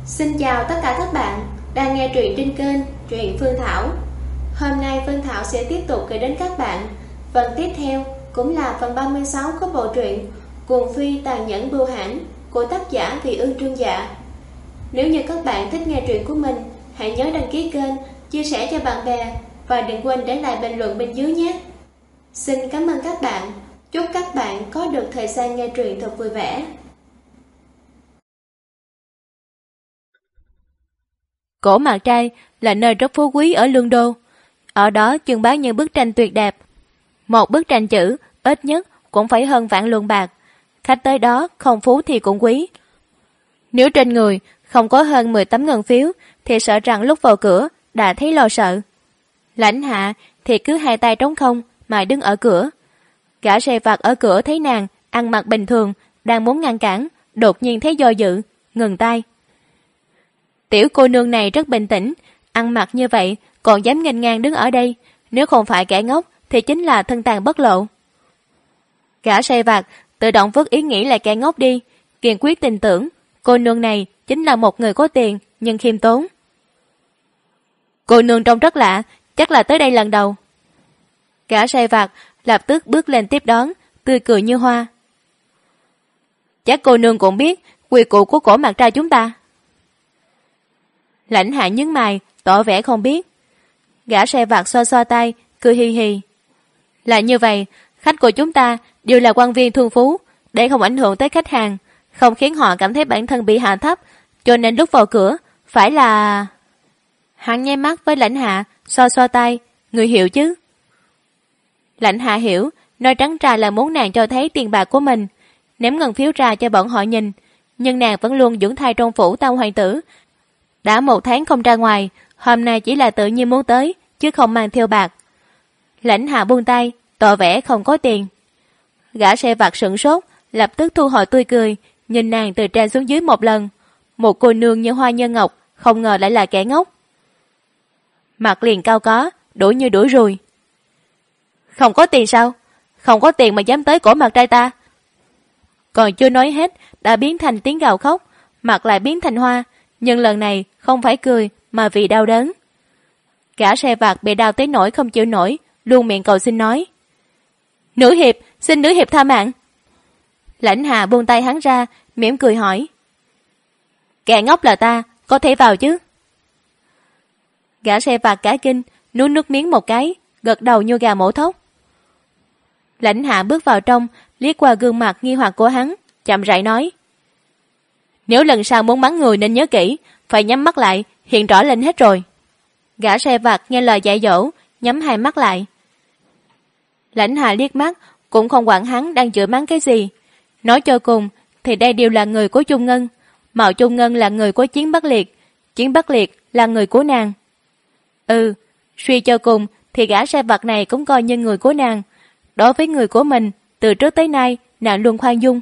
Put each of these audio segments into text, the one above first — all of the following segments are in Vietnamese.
Xin chào tất cả các bạn đang nghe truyện trên kênh Truyện Phương Thảo. Hôm nay Phương Thảo sẽ tiếp tục gửi đến các bạn phần tiếp theo, cũng là phần 36 của bộ truyện Cuồng Phi Tàn Nhẫn Bưu Hãn của tác giả Vị Ương Trương Dạ. Nếu như các bạn thích nghe truyện của mình, hãy nhớ đăng ký kênh, chia sẻ cho bạn bè và đừng quên để lại bình luận bên dưới nhé. Xin cảm ơn các bạn. Chúc các bạn có được thời gian nghe truyện thật vui vẻ. Cổ Mạc Trai là nơi rất phú quý ở Lương Đô. Ở đó trưng bày những bức tranh tuyệt đẹp. Một bức tranh chữ ít nhất cũng phải hơn vạn lượng bạc. Khách tới đó không phú thì cũng quý. Nếu trên người không có hơn 10 tấm ngân phiếu thì sợ rằng lúc vào cửa đã thấy lo sợ. Lãnh Hạ thì cứ hai tay trống không mà đứng ở cửa. Gã xe vặt ở cửa thấy nàng ăn mặc bình thường, đang muốn ngăn cản, đột nhiên thấy do dự, ngừng tay. Tiểu cô nương này rất bình tĩnh, ăn mặc như vậy còn dám nghênh ngang đứng ở đây, nếu không phải kẻ ngốc thì chính là thân tàn bất lộ. Gã say vặt tự động vứt ý nghĩ là kẻ ngốc đi, kiên quyết tin tưởng cô nương này chính là một người có tiền nhưng khiêm tốn. Cô nương trông rất lạ, chắc là tới đây lần đầu. Gã say vặt lập tức bước lên tiếp đón, tươi cười như hoa. Chắc cô nương cũng biết quy củ của Cổ Mạc Trai chúng ta. Lãnh Hạ nhướng mày, tỏ vẻ không biết. Gã xe vặt xoa xoa tay, cười hi hi. Là như vậy, khách của chúng ta đều là quan viên thương phú, để không ảnh hưởng tới khách hàng, không khiến họ cảm thấy bản thân bị hạ thấp, cho nên lúc vào cửa phải là... Hắn nháy mắt với Lãnh Hạ, xoa xoa tay, người hiểu chứ? Lãnh Hạ hiểu, nói trắng ra là muốn nàng cho thấy tiền bạc của mình, ném ngân phiếu ra cho bọn họ nhìn, nhưng nàng vẫn luôn dưỡng thai trong phủ Tam hoàng tử. Đã 1 tháng không ra ngoài, hôm nay chỉ là tự nhiên muốn tới, chứ không mang theo bạc. Lãnh Hạ buông tay, tỏ vẻ không có tiền. Gã xe vặt sửng sốt, lập tức thu hồi tươi cười, nhìn nàng từ trên xuống dưới một lần. Một cô nương như hoa như ngọc, không ngờ lại là kẻ ngốc. Mặt liền cao có, đuổi như đuổi ruồi. Không có tiền sao? Không có tiền mà dám tới Cổ Mạc Trai ta? Còn chưa nói hết, đã biến thành tiếng gào khóc, mặt lại biến thành hoa, nhưng lần này không phải cười mà vì đau đớn. Gã xe vặt bị đau tới nỗi không chịu nổi, luôn miệng cầu xin nói. Nữ hiệp, xin nữ hiệp tha mạng. Lãnh Hạ buông tay hắn ra, mỉm cười hỏi. Kẻ ngốc là ta, có thể vào chứ? Gã xe vặt cả kinh, nuốt nước miếng một cái, gật đầu như gà mổ thóc. Lãnh Hạ bước vào trong, liếc qua gương mặt nghi hoặc của hắn, chậm rãi nói. Nếu lần sau muốn mắng người nên nhớ kỹ, phải nhắm mắt lại, hiện rõ lên hết rồi. Gã xe vặt nghe lời dạy dỗ, nhắm hai mắt lại. Lãnh Hạ liếc mắt, cũng không quản hắn đang chửi mắng cái gì. Nói cho cùng, thì đây đều là người của Trung Ngân. Mạo Trung Ngân là người của Chiến Bắc Liệt, Chiến Bắc Liệt là người của nàng. Suy cho cùng thì gã xe vặt này cũng coi như người của nàng. Đối với người của mình, từ trước tới nay nàng luôn khoan dung.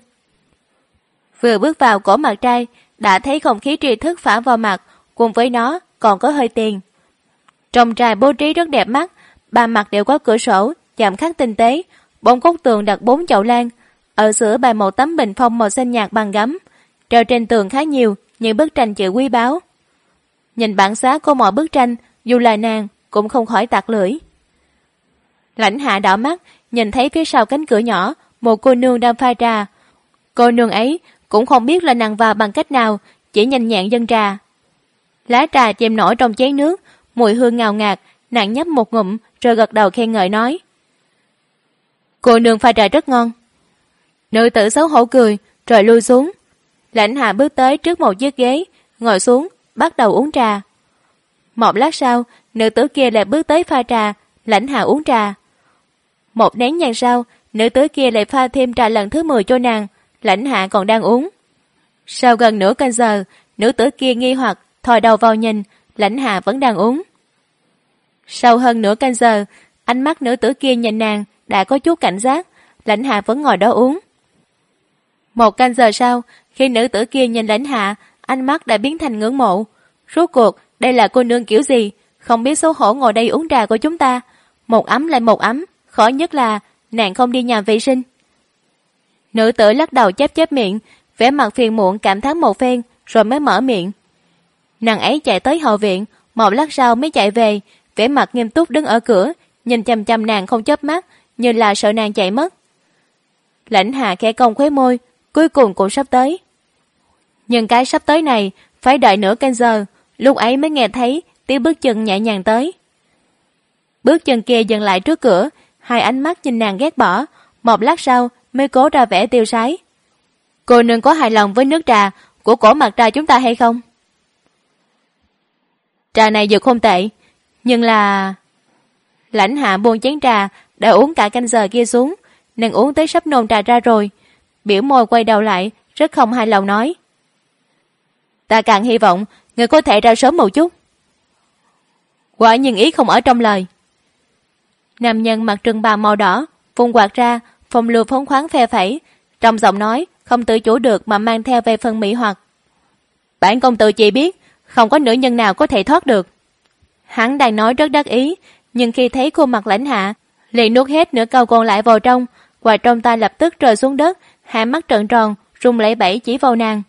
Vừa bước vào Cổ Mạc Trai, đã thấy không khí tri thức phả vào mặt, cùng với nó còn có hơi tiền. Trong trai bố trí rất đẹp mắt, 3 mặt đều có cửa sổ, chạm khắc tinh tế, 4 góc tường đặt 4 chậu lan, ở giữa bày một tấm bình phong màu xanh nhạt bằng gấm, treo trên tường khá nhiều những bức tranh chữ quý báu. Nhìn bản giá của mọi bức tranh, dù là nàng cũng không khỏi tặc lưỡi. Lãnh Hạ đỏ mắt, nhìn thấy phía sau cánh cửa nhỏ một cô nương đang pha trà. Cô nương ấy cũng không biết là nàng vào bằng cách nào, chỉ nhanh nhẹn dâng trà. Lá trà chìm nổi trong chén nước, mùi hương ngào ngạt, nàng nhấp một ngụm rồi gật đầu khen ngợi nói. Cô nương pha trà rất ngon. Nữ tử xấu hổ cười, rồi lui xuống. Lãnh Hạ bước tới trước một chiếc ghế, ngồi xuống, bắt đầu uống trà. Một lát sau, nữ tử kia lại bước tới pha trà, Lãnh Hạ uống trà. Một nén nhang sau, nữ tử kia lại pha thêm trà lần thứ 10 cho nàng, Lãnh Hạ còn đang uống. Sau gần nửa canh giờ, nữ tử kia nghi hoặc thò đầu vào nhìn, Lãnh Hạ vẫn đang uống. Sau hơn nửa canh giờ, ánh mắt nữ tử kia nhìn nàng đã có chút cảnh giác, Lãnh Hạ vẫn ngồi đó uống. 1 canh giờ sau, khi nữ tử kia nhìn Lãnh Hạ, ánh mắt đã biến thành ngưỡng mộ. Rốt cuộc đây là cô nương kiểu gì, không biết xấu hổ ngồi đây uống trà của chúng ta. Một ấm lại một ấm, khó nhất là nàng không đi nhà vệ sinh. Nữ tử lắc đầu chép chép miệng, vẻ mặt phiền muộn cảm thán một phen, rồi mới mở miệng. Nàng ấy chạy tới hậu viện, một lát sau mới chạy về, vẻ mặt nghiêm túc đứng ở cửa, nhìn chằm chằm nàng không chớp mắt, như là sợ nàng chạy mất. Lãnh Hạ khẽ cong khóe môi, cuối cùng cũng sắp tới. Nhưng cái sắp tới này phải đợi nửa canh giờ, lúc ấy mới nghe thấy tiếng bước chân nhẹ nhàng tới. Bước chân kia dừng lại trước cửa, hai ánh mắt nhìn nàng ghét bỏ, một lát sau mới cố ra vẻ tiêu sái. Cô nương có hài lòng với nước trà của cổ mặt trà chúng ta hay không? Trà này dược không tệ, nhưng là... Lãnh Hạ buông chén trà đã uống cả canh giờ kia xuống, nàng uống tới sắp nôn trà ra rồi, biểu môi quay đầu lại, rất không hài lòng nói. Ta càng hy vọng người có thể ra sớm một chút. Quả nhiên ý không ở trong lời. Nam nhân mặc trừng bào màu đỏ, vung quạt ra, phong lưu phóng khoáng phe phẩy, trong giọng nói không tự chủ được mà mang theo về phần mỹ hoặc. Bản công tử chỉ biết, không có nữ nhân nào có thể thoát được. Hắn đang nói rất đắc ý, nhưng khi thấy khuôn mặt Lãnh Hạ, liền nuốt hết nửa câu còn lại vào trong, quạt trong tay lập tức rơi xuống đất, hai mắt trợn tròn, rung lẩy bẩy chỉ vào nàng.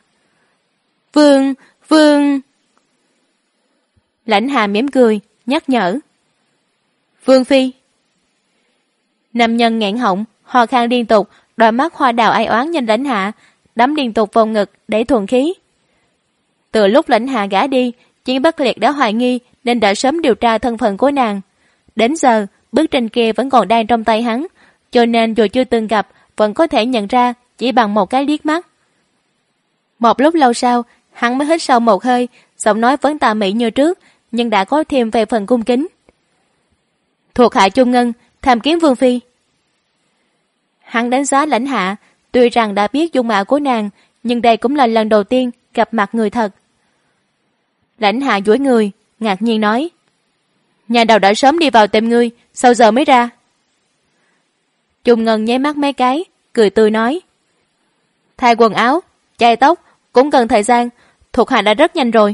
Vương! Lãnh Hạ mỉm cười, nhắc nhở. Vương phi. Nam nhân nghẹn họng, ho khan liên tục, đôi mắt hoa đào ai oán nhìn Lãnh Hạ, đấm liên tục vào ngực để thuần khí. Từ lúc Lãnh Hạ gả đi, Chiến Bất Liệt đã hoài nghi nên đã sớm điều tra thân phận của nàng. Đến giờ, bức tranh kia vẫn còn đang trong tay hắn, cho nên dù chưa từng gặp vẫn có thể nhận ra chỉ bằng một cái liếc mắt. Một lúc lâu sau, hắn mới hít sâu một hơi, giọng nói vẫn tà mị như trước, nhưng đã có thêm về phần cung kính. Thuộc hạ Trung Ngân, tham kiến vương phi. Hắn đánh giá Lãnh Hạ, tuy rằng đã biết dung mạo của nàng, nhưng đây cũng là lần đầu tiên gặp mặt người thật. Lãnh Hạ duỗi người, ngạc nhiên nói. Nhà đầu đã sớm đi vào tìm ngươi, sao giờ mới ra? Trung Ngân nháy mắt mấy cái, cười tươi nói. Thay quần áo, chải tóc, cũng cần thời gian, thuộc hạ đã rất nhanh rồi.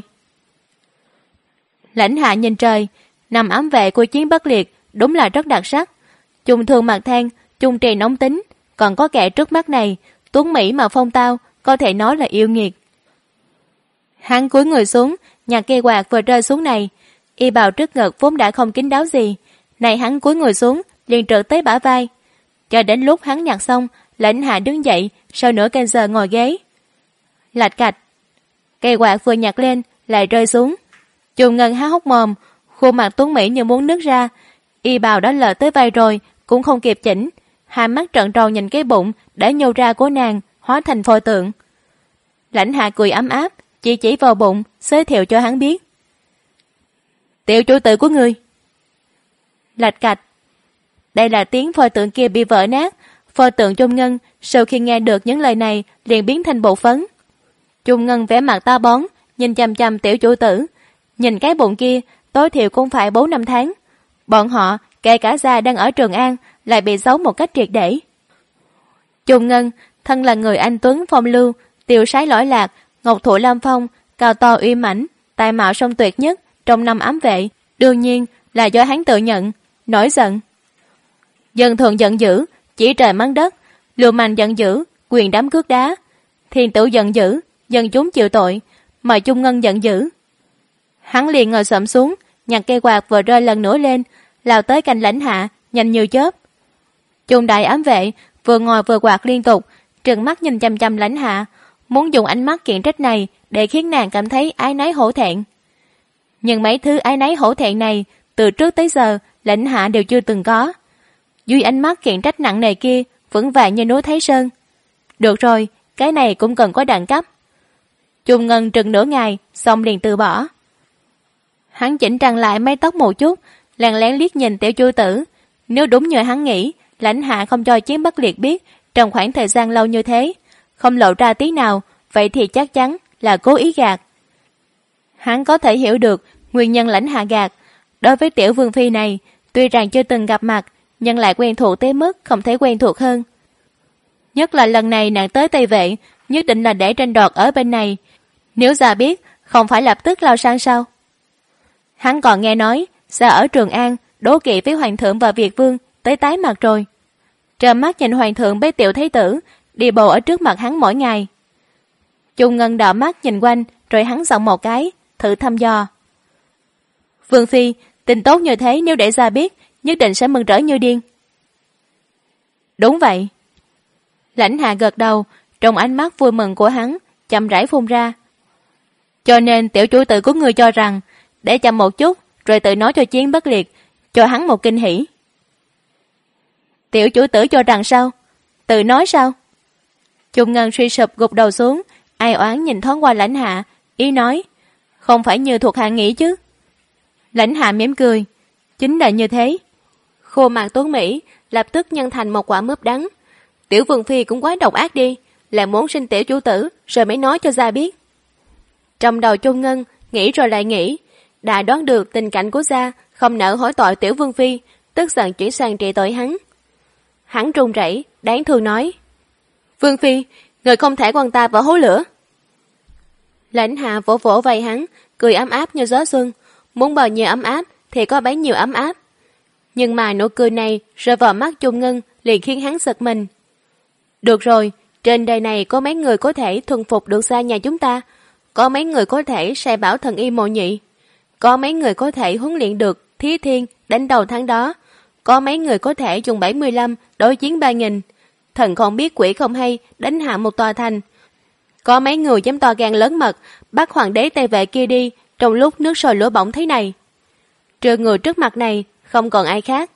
Lãnh Hạ nhìn trời, nằm ám vệ của Chiến Bất Liệt đúng là rất đặc sắc. Trung thường mặt than, trung trì nóng tính, còn có kẻ trước mắt này, tuấn mỹ mà phong tao, có thể nói là yêu nghiệt. Hắn cúi người xuống, nhặt cây quạt vừa rơi xuống này, y bào trước ngực vốn đã không kín đáo gì, này hắn cúi người xuống, liền trượt tới bả vai. Cho đến lúc hắn nhặt xong, Lãnh Hạ đứng dậy, sau nửa canh giờ ngồi ghế. Lạch cạch, cây quạt vừa nhặt lên, lại rơi xuống. Trung Ngân há hốc mồm, khuôn mặt tuấn mỹ như muốn nứt ra, y bào đã lỡ tới vai rồi, cũng không kịp chỉnh, hai mắt trợn tròn nhìn cái bụng đã nhô ra của nàng, hóa thành pho tượng. Lãnh Hạ cười ấm áp, chỉ vào bụng, giới thiệu cho hắn biết. Tiểu chủ tử của ngươi. Lạch cạch. Đây là tiếng pho tượng kia bị vỡ nát. Pho tượng Trung Ngân sau khi nghe được những lời này liền biến thành bột phấn. Trung Ngân vẻ mặt ta bón, nhìn chằm chằm tiểu chủ tử. Nhìn cái bụng kia, tối thiểu cũng phải 4-5 tháng. Bọn họ, kể cả gia đang ở Trường An, lại bị giấu một cách triệt để. Trung Ngân, thân là người anh tuấn phong lưu, tiêu sái lỗi lạc, ngọc thụ lam phong, cao to uy mãnh, tài mạo song tuyệt nhất trong năm ám vệ, đương nhiên là do hắn tự nhận, nổi giận. Dân thường giận dữ, chỉ trời mắng đất, lưu manh giận dữ, quyền đám cước đá, thiên tử giận dữ, dân chúng chịu tội, mà Trung Ngân giận dữ. Hắn liền ngồi xổm xuống, nhặt cây quạt vừa rơi lần nữa lên, lao tới cạnh Lãnh Hạ, nhanh như chớp. Trung đại ám vệ vừa ngồi vừa quạt liên tục, trừng mắt nhìn chằm chằm Lãnh Hạ, muốn dùng ánh mắt kiện trách này để khiến nàng cảm thấy ái náy hổ thẹn. Nhưng mấy thứ ái náy hổ thẹn này, từ trước tới giờ, Lãnh Hạ đều chưa từng có. Dưới ánh mắt kiện trách nặng nề kia, vững vàng như núi Thái Sơn. Được rồi, cái này cũng cần có đẳng cấp. Trung Ngân trừng nửa ngày, xong liền từ bỏ. Hắn chỉnh trang lại mái tóc một chút, lén lén liếc nhìn tiểu chủ tử. Nếu đúng như hắn nghĩ, Lãnh Hạ không cho Chiến Bất Liệt biết trong khoảng thời gian lâu như thế, không lộ ra tí nào, vậy thì chắc chắn là cố ý gạt. Hắn có thể hiểu được nguyên nhân Lãnh Hạ gạt. Đối với tiểu vương phi này, tuy rằng chưa từng gặp mặt, nhưng lại quen thuộc tới mức không thể quen thuộc hơn. Nhất là lần này nàng tới Tây Vệ, nhất định là để tranh đoạt ở bên này. Nếu già biết, không phải lập tức lao sang sao? Hắn còn nghe nói, già ở Trường An, đố kỵ với hoàng thượng và Việt vương, tới tái mặt rồi. Trợn mắt nhìn hoàng thượng bế tiểu thái tử, đi bộ ở trước mặt hắn mỗi ngày. Trung Ngân đỏ mắt nhìn quanh, rồi hắn giọng một cái, thử thăm dò. Vương phi, tin tốt như thế nếu để gia biết, nhất định sẽ mừng rỡ như điên. Đúng vậy. Lãnh Hạ gật đầu, trong ánh mắt vui mừng của hắn chậm rãi phun ra. Cho nên tiểu chủ tử của ngươi cho rằng để chậm một chút rồi tự nói cho Chiến Bất Liệt, cho hắn một kinh hỉ. Tiểu chủ tử cho rằng sao? Tự nói sao? Trung Ngân suy sụp gục đầu xuống, ai oán nhìn thoáng qua Lãnh Hạ, ý nói, không phải như thuộc hạ nghĩ chứ. Lãnh Hạ mỉm cười, chính là như thế. Khuôn mặt Tuấn Mỹ lập tức nhân thành một quả mướp đắng. Tiểu Vương phi cũng quá độc ác đi, là muốn sinh tiểu chủ tử rồi mới nói cho gia biết. Trong đầu Trung Ngân nghĩ rồi lại nghĩ, đã đoán được tình cảnh của gia không nỡ hỏi tội tiểu Vương phi, tức giận chuyển sang trị tội hắn. Hắn run rẩy, đáng thương nói, Vương phi, người không thể quăng ta vào hố lửa. Lãnh Hạ vỗ vỗ vai hắn, cười ấm áp như gió xuân, muốn bao nhiêu ấm áp thì có bấy nhiêu ấm áp. Nhưng mà nụ cười này rơi vào mắt Trung Ngân liền khiến hắn giật mình. Được rồi, trên đời này có mấy người có thể thuần phục được gia nhà chúng ta, có mấy người có thể sai bảo thần y Mộ Nhị, có mấy người có thể huấn luyện được Thí Thiên đánh đầu tháng đó, có mấy người có thể dùng 75 đối chiến 3.000, thần không biết quỷ không hay đánh hạ một tòa thành. Có mấy người dám to gan lớn mật bắt hoàng đế Tây Vệ kia đi trong lúc nước sôi lửa bỏng thế này. Trừ người trước mặt này không còn ai khác.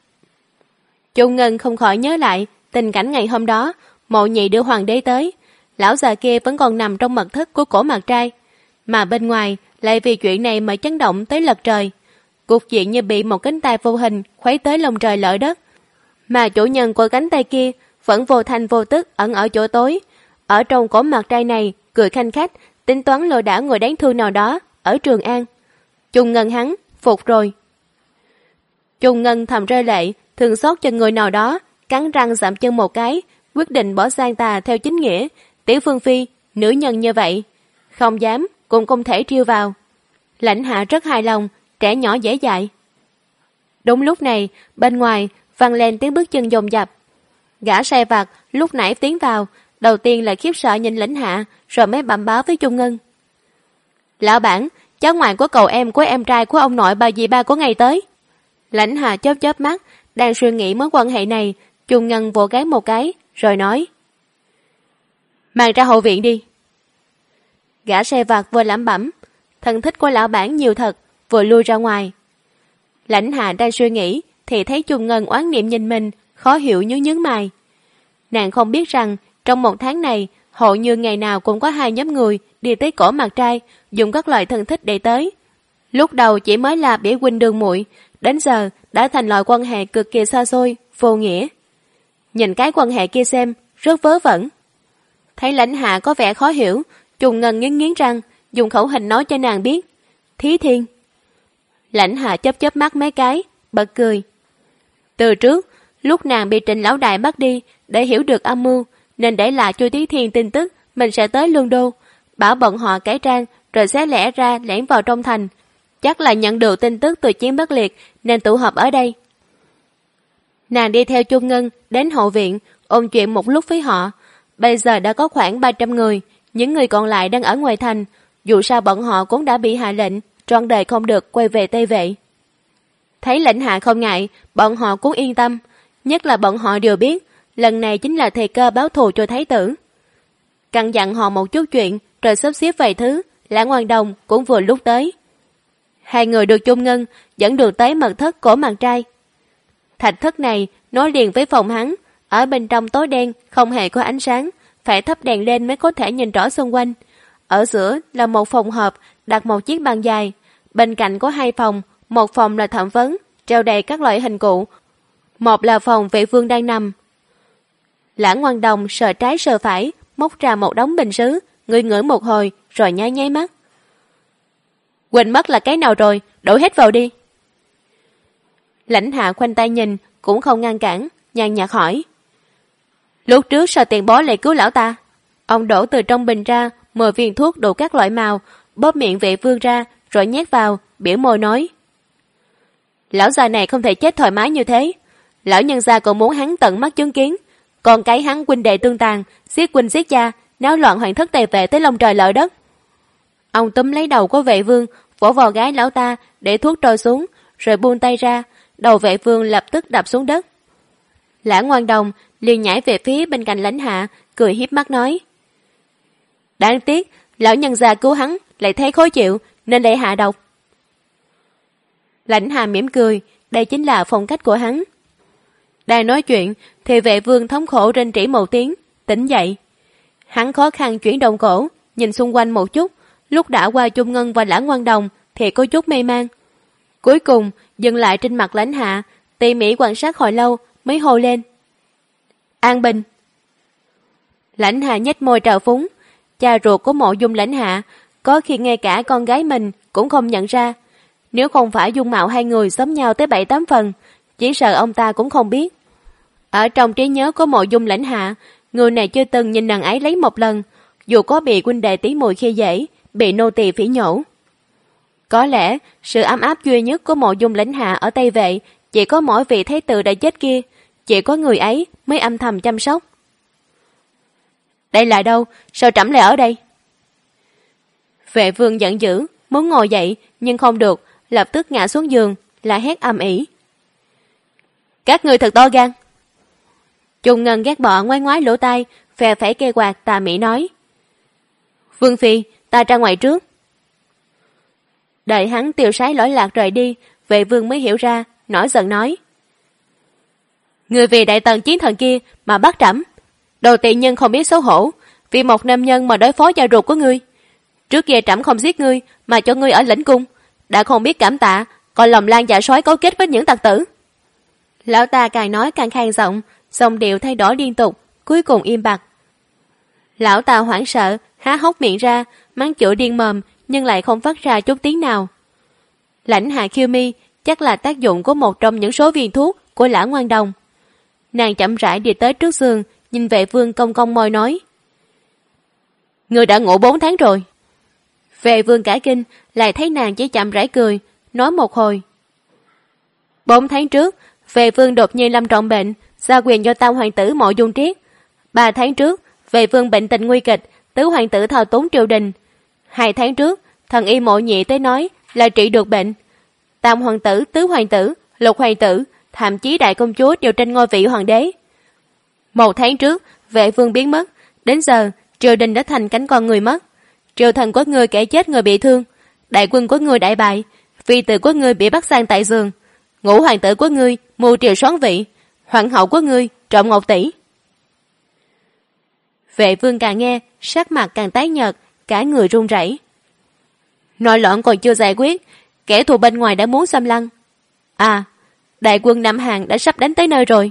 Trung Ngân không khỏi nhớ lại tình cảnh ngày hôm đó Mộ Nhị đưa hoàng đế tới, lão già kia vẫn còn nằm trong mật thất của cổ mặt trai, mà bên ngoài lại vì chuyện này mà chấn động tới lật trời. Cục diện như bị một cánh tay vô hình khuấy tới lông trời lở đất, mà chủ nhân của cánh tay kia vẫn vô thanh vô tức ẩn ở chỗ tối, ở trong cổ mặt trai này cười khanh khách, tính toán lừa đảo người đáng thương nào đó ở Trường An. Trung Ngân hắn phục rồi. Trung Ngân thầm rơi lệ, thương xót cho người nào đó, cắn răng dậm chân một cái, quyết định bỏ sang tà theo chính nghĩa. Tiểu Vương phi, nữ nhân như vậy, không dám cũng không thể trêu vào. Lãnh Hạ rất hài lòng, trẻ nhỏ dễ dạy. Đúng lúc này, bên ngoài vang lên tiếng bước chân dồn dập. Gã sai vặt lúc nãy tiến vào, đầu tiên là khiếp sợ nhìn Lãnh Hạ, rồi mới bẩm báo với Trung Ngân. Lão bản, cháu ngoại của cậu em của em trai của ông nội bà dì ba của ngày tới. Lãnh Hạ chớp chớp mắt, đang suy nghĩ mối quan hệ này. Trung Ngân vỗ gáy một cái, rồi nói, mang ra hậu viện đi. Gã sai vặt vừa lẩm bẩm, thân thích của lão bản nhiều thật, vừa lui ra ngoài. Lãnh Hạ đang suy nghĩ thì thấy Trung Ngân oán niệm nhìn mình, khó hiểu nhướng mày. Nàng không biết rằng trong một tháng này hộ như ngày nào cũng có 2 nhóm người đi tới cổ mặt trai dùng các loại thân thích để tới. Lúc đầu chỉ mới là bỉa huynh đường muội, đến giờ đã thành loại quan hệ cực kỳ xa xôi, vô nghĩa. Nhìn cái quan hệ kia xem, rất vớ vẩn. Thấy Lãnh Hạ có vẻ khó hiểu, Trung Ngân nghiến răng, dùng khẩu hình nói cho nàng biết. Thí Thiên. Lãnh Hạ chớp chớp mắt mấy cái, bật cười. Từ trước, lúc nàng bị Trịnh lão đại bắt đi để hiểu được âm mưu, nên để lại cho Thí Thiên tin tức mình sẽ tới Lương Đô, bảo bọn họ cải trang rồi sẽ lẽ ra lẻn vào trong thành. Chắc là nhận được tin tức từ Chiến Bất Liệt nên tụ họp ở đây. Nàng đi theo Trung Ngân đến hậu viện, ôn chuyện một lúc với họ. Bây giờ đã có khoảng 300 người, những người còn lại đang ở ngoài thành. Dù sao bọn họ cũng đã bị hạ lệnh, trọn đời không được quay về Tây Vệ. Thấy Lãnh Hạ không ngại, bọn họ cũng yên tâm. Nhất là bọn họ đều biết, lần này chính là thời cơ báo thù cho thái tử. Căn dặn họ một chút chuyện, rồi sắp xếp vài thứ, Lã Ngoan Đồng cũng vừa lúc tới. 2 người được Trung Ngân dẫn được tới mật thất cổ mặt trai. Thạch thất này nối liền với phòng hắn, ở bên trong tối đen không hề có ánh sáng, phải thắp đèn lên mới có thể nhìn rõ xung quanh. Ở giữa là một phòng họp đặt một chiếc bàn dài, bên cạnh có 2 phòng, một phòng là thẩm vấn treo đầy các loại hình cụ, một là phòng vệ vương đang nằm. Lã Ngoan Đồng sờ trái sờ phải, móc ra một đống bình sứ, ngửi một hồi rồi nháy mắt. Quên mất là cái nào rồi, đổ hết vào đi. Lãnh Hạ khoanh tay nhìn, cũng không ngăn cản, nhàn nhạt hỏi. Lúc trước sao tiền bối lại cứu lão ta? Ông đổ từ trong bình ra 10 viên thuốc đủ các loại màu, bóp miệng vệ vương ra, rồi nhét vào, biểu môi nói. Lão già này không thể chết thoải mái như thế. Lão nhân gia còn muốn hắn tận mắt chứng kiến. Còn cái hắn huynh đệ tương tàn, giết huynh giết cha, náo loạn hoàng thất Tây Vệ tới lông trời lở đất. Ông túm lấy đầu của Vệ Vương, vỗ vào gái lão ta để thuốc trôi xuống, rồi buông tay ra, đầu Vệ Vương lập tức đập xuống đất. Lã Ngoan Đồng liền nhảy về phía bên cạnh Lãnh Hạ, cười hiếp mắt nói: đáng tiếc, lão nhân gia cứu hắn lại thấy khó chịu nên để hạ độc. Lãnh Hạ mỉm cười, đây chính là phong cách của hắn. Đang nói chuyện thì Vệ Vương thống khổ rên rỉ một tiếng, tỉnh dậy. Hắn khó khăn chuyển động cổ, nhìn xung quanh một chút, lúc đã qua Chung Ngân và Lã Ngoan Đồng thì có chút mê man. Cuối cùng dừng lại trên mặt Lãnh Hạ, tỉ mỉ quan sát hồi lâu mới hô lên: An Bình. Lãnh Hạ nhếch môi trào phúng. Cha ruột của Mộ Dung Lãnh Hạ có khi ngay cả con gái mình cũng không nhận ra. Nếu không phải dung mạo hai người giống nhau tới 7-8 phần, chỉ sợ ông ta cũng không biết. Ở trong trí nhớ của Mộ Dung Lãnh Hạ, người này chưa từng nhìn nàng ấy lấy một lần, dù có bị huynh đệ tỷ muội khi dễ, bị nô tỳ phỉ nhổ. Có lẽ sự ấm áp duy nhất của Mộ Dung Lãnh Hạ ở Tây Vệ chỉ có mỗi vị thái tử đã chết kia, chỉ có người ấy mới âm thầm chăm sóc. Đây là đâu? Sao trẫm lại ở đây? Vệ Vương giận dữ, muốn ngồi dậy nhưng không được, lập tức ngã xuống giường, lại hét ầm ĩ: các người thật to gan! Chung Ngân ghét bỏ ngoái ngoái lỗ tai, phè phẩy cây quạt tà mị nói: Vương phi, ta ra ngoài trước. Đợi hắn tiêu sái lỗi lạc rời đi, Vệ Vương mới hiểu ra, nổi giận nói: người vì đại tần chiến thần kia mà bắt trẫm, đồ tiện nhân không biết xấu hổ, vì một nam nhân mà đối phó cha ruột của ngươi. Trước kia trẫm không giết ngươi mà cho ngươi ở lãnh cung, đã không biết cảm tạ, còn lòng lan dạ sói cấu kết với những tặc tử. Lão ta càng nói càng khang giọng, giọng điệu thay đổi liên tục, cuối cùng im bặt. Lão ta hoảng sợ, há hốc miệng ra, mắng chửi điên mồm, nhưng lại không phát ra chút tiếng nào. Lãnh Hạ khiêu mi, chắc là tác dụng của một trong những số viên thuốc của Lã Ngoan Đồng. Nàng chậm rãi đi tới trước giường, nhìn Vệ Vương cong cong môi nói: ngươi đã ngủ 4 tháng rồi. Vệ Vương cả kinh, lại thấy nàng chỉ chậm rãi cười, nói một hồi. 4 tháng trước, Vệ Vương đột nhiên lâm trọng bệnh, giao quyền cho tam hoàng tử Mộ Dung Triết. 3 tháng trước, Vệ Vương bệnh tình nguy kịch, tứ hoàng tử thao túng triều đình. 2 tháng trước, thần y Mộ Nhị tới nói là trị được bệnh. Tam hoàng tử, tứ hoàng tử, lục hoàng tử, thậm chí đại công chúa đều trên ngôi vị hoàng đế. 1 tháng trước, Vệ Vương biến mất, đến giờ triều đình đã thành cánh con người mất. Triều thần của ngươi kẻ chết người bị thương, đại quân của ngươi đại bại, phi tử của ngươi bị bắt sang tại giường, ngũ hoàng tử của ngươi mưu triều soán vị, hoàng hậu của ngươi trộm 1 tỷ. Vệ Vương càng nghe, sắc mặt càng tái nhợt, cả người run rẩy. Nội loạn còn chưa giải quyết, kẻ thù bên ngoài đã muốn xâm lăng. À, đại quân Nam Hàn đã sắp đánh tới nơi rồi.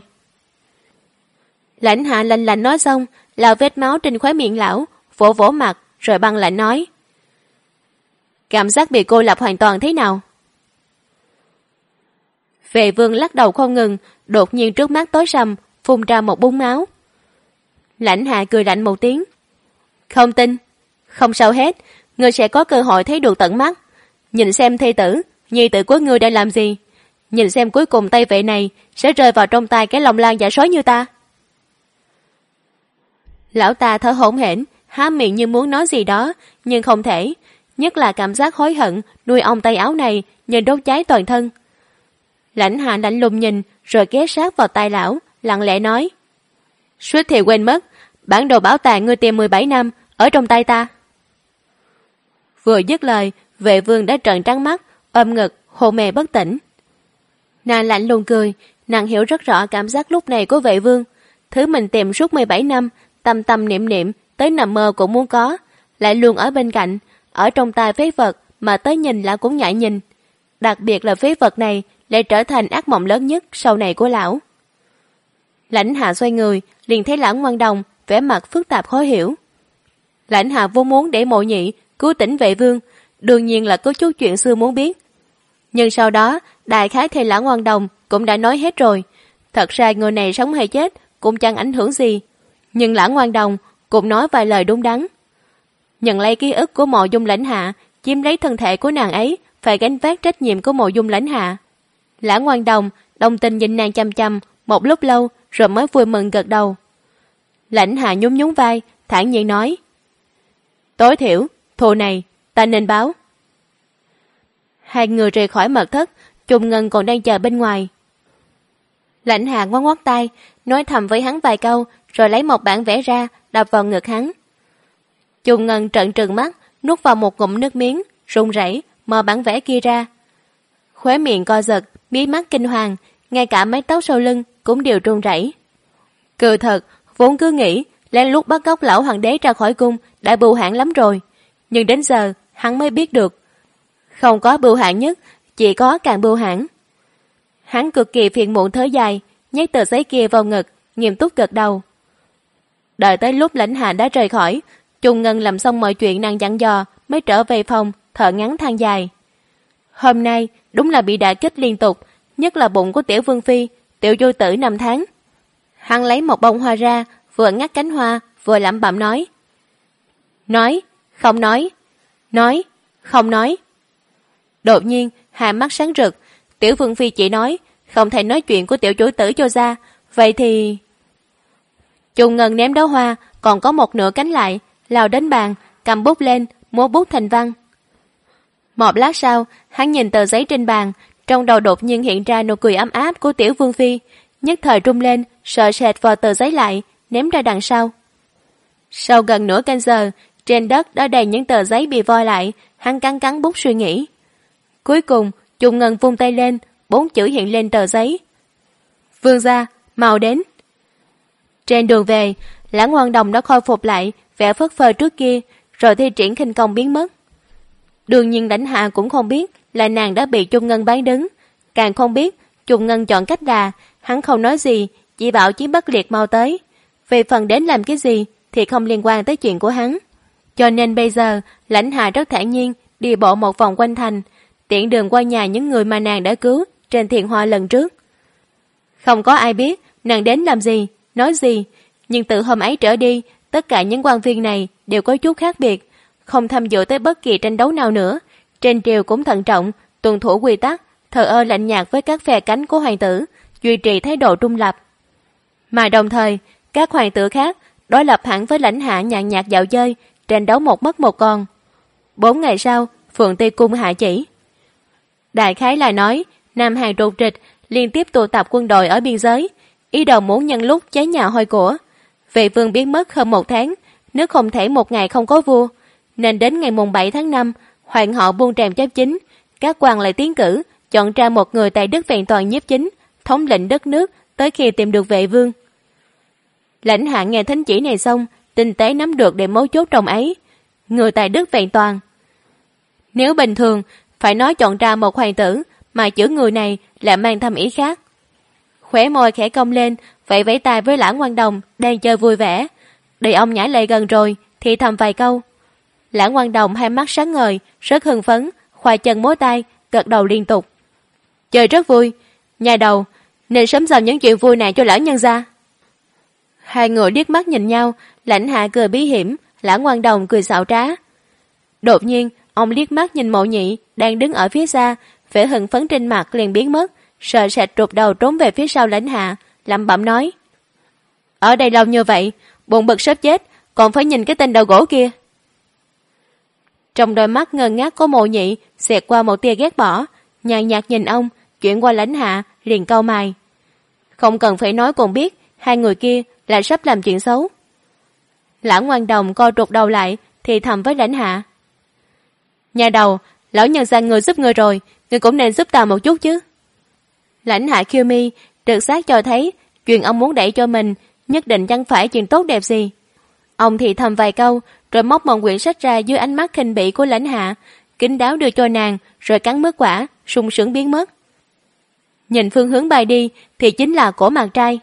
Lãnh Hạ lạnh lạnh nói xong, lau vết máu trên khóe miệng lão, vỗ vỗ mặt, rồi băng lạnh nói: cảm giác bị cô lập hoàn toàn thế nào? Vệ Vương lắc đầu không ngừng, đột nhiên trước mắt tối sầm, phun ra một búng máu. Lãnh Hạ cười lạnh một tiếng: không tin, không sao hết, ngươi sẽ có cơ hội thấy được tận mắt. Nhìn xem thê tử, nhi tử của ngươi đang làm gì, nhìn xem cuối cùng Tây Vệ này sẽ rơi vào trong tay cái lòng lan dạ sói như ta. Lão ta thở hổn hển, há miệng như muốn nói gì đó, nhưng không thể, nhất là cảm giác hối hận nuôi ong tay áo này như đốt cháy toàn thân. Lãnh Hạ lạnh lùng nhìn, rồi ghé sát vào tai lão, lặng lẽ nói: suýt thì quên mất, bản đồ bảo tàng ngươi tìm 17 năm ở trong tay ta. Vừa dứt lời, Vệ Vương đã trợn trắng mắt, ôm ngực, hôn mê bất tỉnh. Nàng lạnh lùng cười, nàng hiểu rất rõ cảm giác lúc này của Vệ Vương. Thứ mình tìm suốt 17 năm, tâm tâm niệm niệm, tới nằm mơ cũng muốn có, lại luôn ở bên cạnh, ở trong tay phế vật mà tới nhìn là cũng ngại nhìn. Đặc biệt là phế vật này lại trở thành ác mộng lớn nhất sau này của lão. Lãnh Hạ xoay người, liền thấy Lã Ngoan Đồng vẻ mặt phức tạp khó hiểu. Lãnh Hạ vốn muốn để Mộ Nhị cứu tỉnh Vệ Vương, đương nhiên là có chút chuyện xưa muốn biết. Nhưng sau đó, đại khái thì Lã Ngoan Đồng cũng đã nói hết rồi. Thật ra người này sống hay chết cũng chẳng ảnh hưởng gì. Nhưng Lã Ngoan Đồng cũng nói vài lời đúng đắn. Nhận lấy ký ức của Mộ Dung Lãnh Hạ, chiếm lấy thân thể của nàng ấy, phải gánh vác trách nhiệm của Mộ Dung Lãnh Hạ. Lã Ngoan Đồng đồng tình nhìn nàng chăm chăm một lúc lâu, rồi mới vui mừng gật đầu. Lãnh Hạ nhún nhún vai, thản nhiên nói: tối thiểu thù này ta nên báo. Hai người rời khỏi mật thất, Trung Ngân còn đang chờ bên ngoài. Lãnh Hạ ngoắc ngoắc tay, nói thầm với hắn vài câu, rồi lấy một bản vẽ ra, đập vào ngực hắn. Trung Ngân trợn trừng mắt, nuốt vào một ngụm nước miếng, run rẩy mở bản vẽ kia ra. Khóe miệng co giật, mí mắt kinh hoàng, ngay cả mái tóc sau lưng cũng đều run rẩy. Cứ thật, vốn cứ nghĩ lén lút bắt cóc lão hoàng đế ra khỏi cung đã bưu hãn lắm rồi, nhưng đến giờ hắn mới biết được, không có bưu hãn nhất, chỉ có càng bưu hãn. Hắn cực kỳ phiền muộn thở dài, nhét tờ giấy kia vào ngực, nghiêm túc gật đầu. Đợi tới lúc Lãnh Hạ đã rời khỏi, Trung Ngân làm xong mọi chuyện nàng dặn dò mới trở về phòng, thở ngắn than dài. Hôm nay đúng là bị đả kích liên tục, nhất là bụng của tiểu vương phi, tiểu vô tử 5 tháng. Hắn lấy một bông hoa ra, vừa ngắt cánh hoa, vừa lẩm bẩm nói. Nói, không nói. Nói, không nói. Đột nhiên, hai mắt sáng rực, tiểu vương phi chỉ nói, không thể nói chuyện của tiểu chủ tử cho ra, vậy thì... Trung Ngân ném đóa hoa, còn có một nửa cánh lại, lao đến bàn, cầm bút lên, múa bút thành văn. Một lát sau, hắn nhìn tờ giấy trên bàn, trong đầu đột nhiên hiện ra nụ cười ấm áp của tiểu vương phi, nhất thời rung lên, sợ sệt vò tờ giấy lại, ném ra đằng sau. Sau gần nửa canh giờ, trên đất đã đầy những tờ giấy bị voi lại, hắn cắn cắn bút suy nghĩ. Cuối cùng, Trung Ngân vung tay lên, 4 chữ hiện lên tờ giấy. Vương gia, mau đến. Trên đường về, Lãng Hoan Đồng đã khôi phục lại vẻ phất phơ trước kia, rồi thi triển khinh công biến mất. Đương nhiên Lãnh Hạ cũng không biết là nàng đã bị Trung Ngân bán đứng, càng không biết Trung Ngân chọn cách là hắn không nói gì, chỉ bảo Chiến Bất Liệt mau tới. Về phần đến làm cái gì thì không liên quan tới chuyện của hắn. Cho nên bây giờ Lãnh Hạ rất thản nhiên đi bộ một vòng quanh thành, tiện đường qua nhà những người mà nàng đã cứu trên Thiền Hoa lần trước. Không có ai biết nàng đến làm gì, nói gì, nhưng từ hôm ấy trở đi, tất cả những quan viên này đều có chút khác biệt, không tham dự tới bất kỳ tranh đấu nào nữa. Trên triều cũng thận trọng, tuân thủ quy tắc, thờ ơ lạnh nhạt với các phe cánh của hoàng tử, duy trì thái độ trung lập. Mà đồng thời, các hoàng tử khác đối lập hẳn với Lãnh Hạ nhàn nhạt dạo chơi, tranh đấu một mất một còn. 4 ngày sau, Phượng Tây Cung hạ chỉ. Đại khái là nói, Nam Hàn trục trịch liên tiếp tụ tập quân đội ở biên giới, ý đồ muốn nhân lúc cháy nhà hôi của. Vệ vương biến mất hơn 1 tháng, nước không thể một ngày không có vua, nên đến ngày mùng 7 tháng 5, hoàng hậu buông rèm chấp chính, các quan lại tiến cử, chọn ra một người tại Đức vẹn toàn nhiếp chính, thống lĩnh đất nước tới khi tìm được vệ vương. Lãnh Hạ nghe thánh chỉ này xong, tinh tế nắm được để mấu chốt trong ấy. Người tại Đức vẹn toàn. Nếu bình thường, phải nói chọn ra một hoàng tử, mà chữ người này lại mang thâm ý khác. Khóe môi khẽ cong lên, vẫy vẫy tay với Lãng Hoan Đồng đang chơi vui vẻ. Đợi ông nhảy lại gần rồi, thì thầm vài câu. Lãng Hoan Đồng hai mắt sáng ngời, rất hưng phấn, khoai chân múa tay, gật đầu liên tục. Chơi rất vui, nhà đầu, nên sớm giao những chuyện vui này cho lão nhân gia. Hai người liếc mắt nhìn nhau, Lãnh Hạ cười bí hiểm, Lãng Hoan Đồng cười xảo trá. Đột nhiên, ông liếc mắt nhìn Mộ Nhị đang đứng ở phía xa, vẻ hưng phấn trên mặt liền biến mất, sợ sệt rụt đầu trốn về phía sau Lãnh Hạ, lẩm bẩm nói: ở đây lâu như vậy, buồn bực sắp chết, còn phải nhìn cái tên đầu gỗ kia. Trong đôi mắt ngơ ngác của Mộ Nhị xẹt qua một tia ghét bỏ, nhàn nhạt nhìn ông, chuyển qua Lãnh Hạ, liền cau mày. Không cần phải nói cũng biết, hai người kia là sắp làm chuyện xấu. Lãng Hoan Đồng co rụt đầu lại, thì thầm với Lãnh Hạ: nhà đầu, lão nhân gia người giúp người rồi, người cũng nên giúp ta một chút chứ. Lãnh Hạ khiêu mi, trực giác cho thấy chuyện ông muốn đẩy cho mình nhất định chẳng phải chuyện tốt đẹp gì. Ông thì thầm vài câu, rồi móc một quyển sách ra dưới ánh mắt khinh bỉ của Lãnh Hạ, kín đáo đưa cho nàng, rồi cắn mứt quả, sung sướng biến mất. Nhìn phương hướng bay đi thì chính là Cổ Mạc Trai.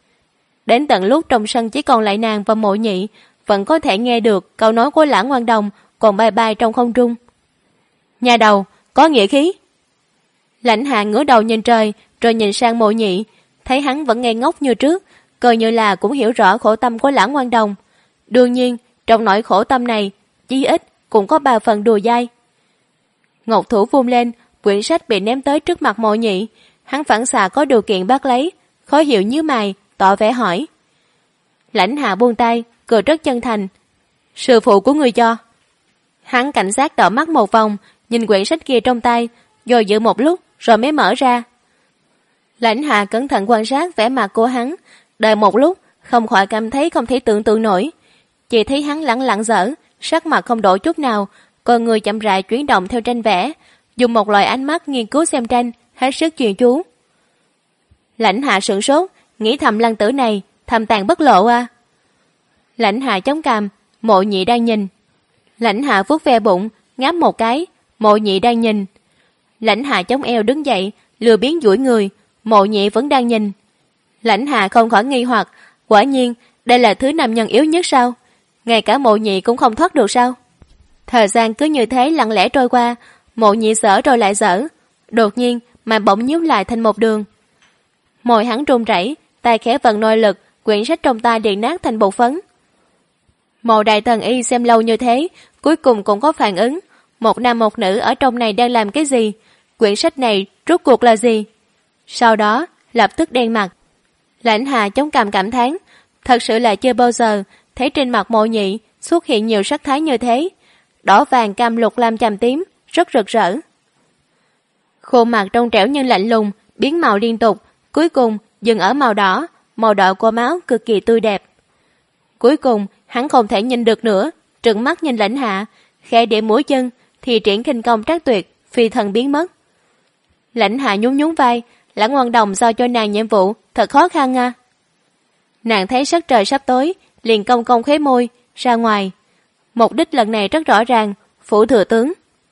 Đến tận lúc trong sân chỉ còn lại nàng và Mộ Nhị, vẫn có thể nghe được câu nói của Lãng Hoan Đồng còn bay bay trong không trung. Nhà đầu, có nghĩa khí. Lãnh Hạ ngửa đầu nhìn trời, rồi nhìn sang Mộ Nhị, thấy hắn vẫn ngây ngốc như trước, coi như là cũng hiểu rõ khổ tâm của Lãng Hoan Đồng. Đương nhiên, trong nỗi khổ tâm này, chí ít cũng có 3 phần đùa dai. Ngọc thủ vung lên, quyển sách bị ném tới trước mặt Mộ Nhị, hắn phản xạ có điều kiện bắt lấy, khó hiểu nhíu mày, tỏ vẻ hỏi. Lãnh Hạ buông tay, cười rất chân thành. Sư phụ của người cho. Hắn cảnh giác đỏ mắt một vòng, nhìn quyển sách kia trong tay, rồi giữ một lúc rồi mới mở ra. Lãnh Hạ cẩn thận quan sát vẻ mặt của hắn, đợi một lúc không khỏi cảm thấy không thể tưởng tượng nổi. Chỉ thấy hắn lẳng lặng dở, sắc mặt không đổi chút nào, con người chậm rãi chuyển động theo tranh vẽ, dùng một loại ánh mắt nghiên cứu xem tranh, hết sức chuyên chú. Lãnh Hạ sửng sốt, nghĩ thầm Lăng Tử này thầm tàn bất lộ à. Lãnh Hạ chống cằm, Mộ Nhị đang nhìn. Lãnh Hạ vuốt ve bụng, ngáp một cái, Mộ Nhị đang nhìn. Lãnh Hạ chống eo đứng dậy, lười biếng duỗi người, Mộ Nhị vẫn đang nhìn. Lãnh Hạ không khỏi nghi hoặc, quả nhiên đây là thứ nam nhân yếu nhất sao? Ngay cả Mộ Nhị cũng không thoát được sao? Thời gian cứ như thế lặng lẽ trôi qua, Mộ Nhị dở rồi lại dở, đột nhiên mà bỗng nhíu lại thành một đường. Môi hắn run rẩy, tay khẽ vận nội lực, quyển sách trong tay liền nát thành bột phấn. Mộ Đại Thần Y xem lâu như thế, cuối cùng cũng có phản ứng. Một nam một nữ ở trong này đang làm cái gì? Quyển sách này rốt cuộc là gì? Sau đó lập tức đen mặt. Lãnh Hạ chống cằm cảm thán, thật sự là chưa bao giờ thấy trên mặt Mộ Nhị xuất hiện nhiều sắc thái như thế, đỏ vàng cam lục lam chàm tím, rất rực rỡ. Khuôn mặt trong trẻo nhưng lạnh lùng, biến màu liên tục, cuối cùng dừng ở màu đỏ của máu cực kỳ tươi đẹp. Cuối cùng hắn không thể nhìn được nữa, trừng mắt nhìn Lãnh Hạ, khẽ điểm mũi chân thì triển khinh công trác tuyệt, phi thần biến mất. Lãnh Hạ nhún nhún vai, Lãnh Ngoan Đồng giao cho nàng nhiệm vụ thật khó khăn à. Nàng thấy sắc trời sắp tối, liền cong cong khóe môi ra ngoài. Mục đích lần này rất rõ ràng, phủ thừa tướng.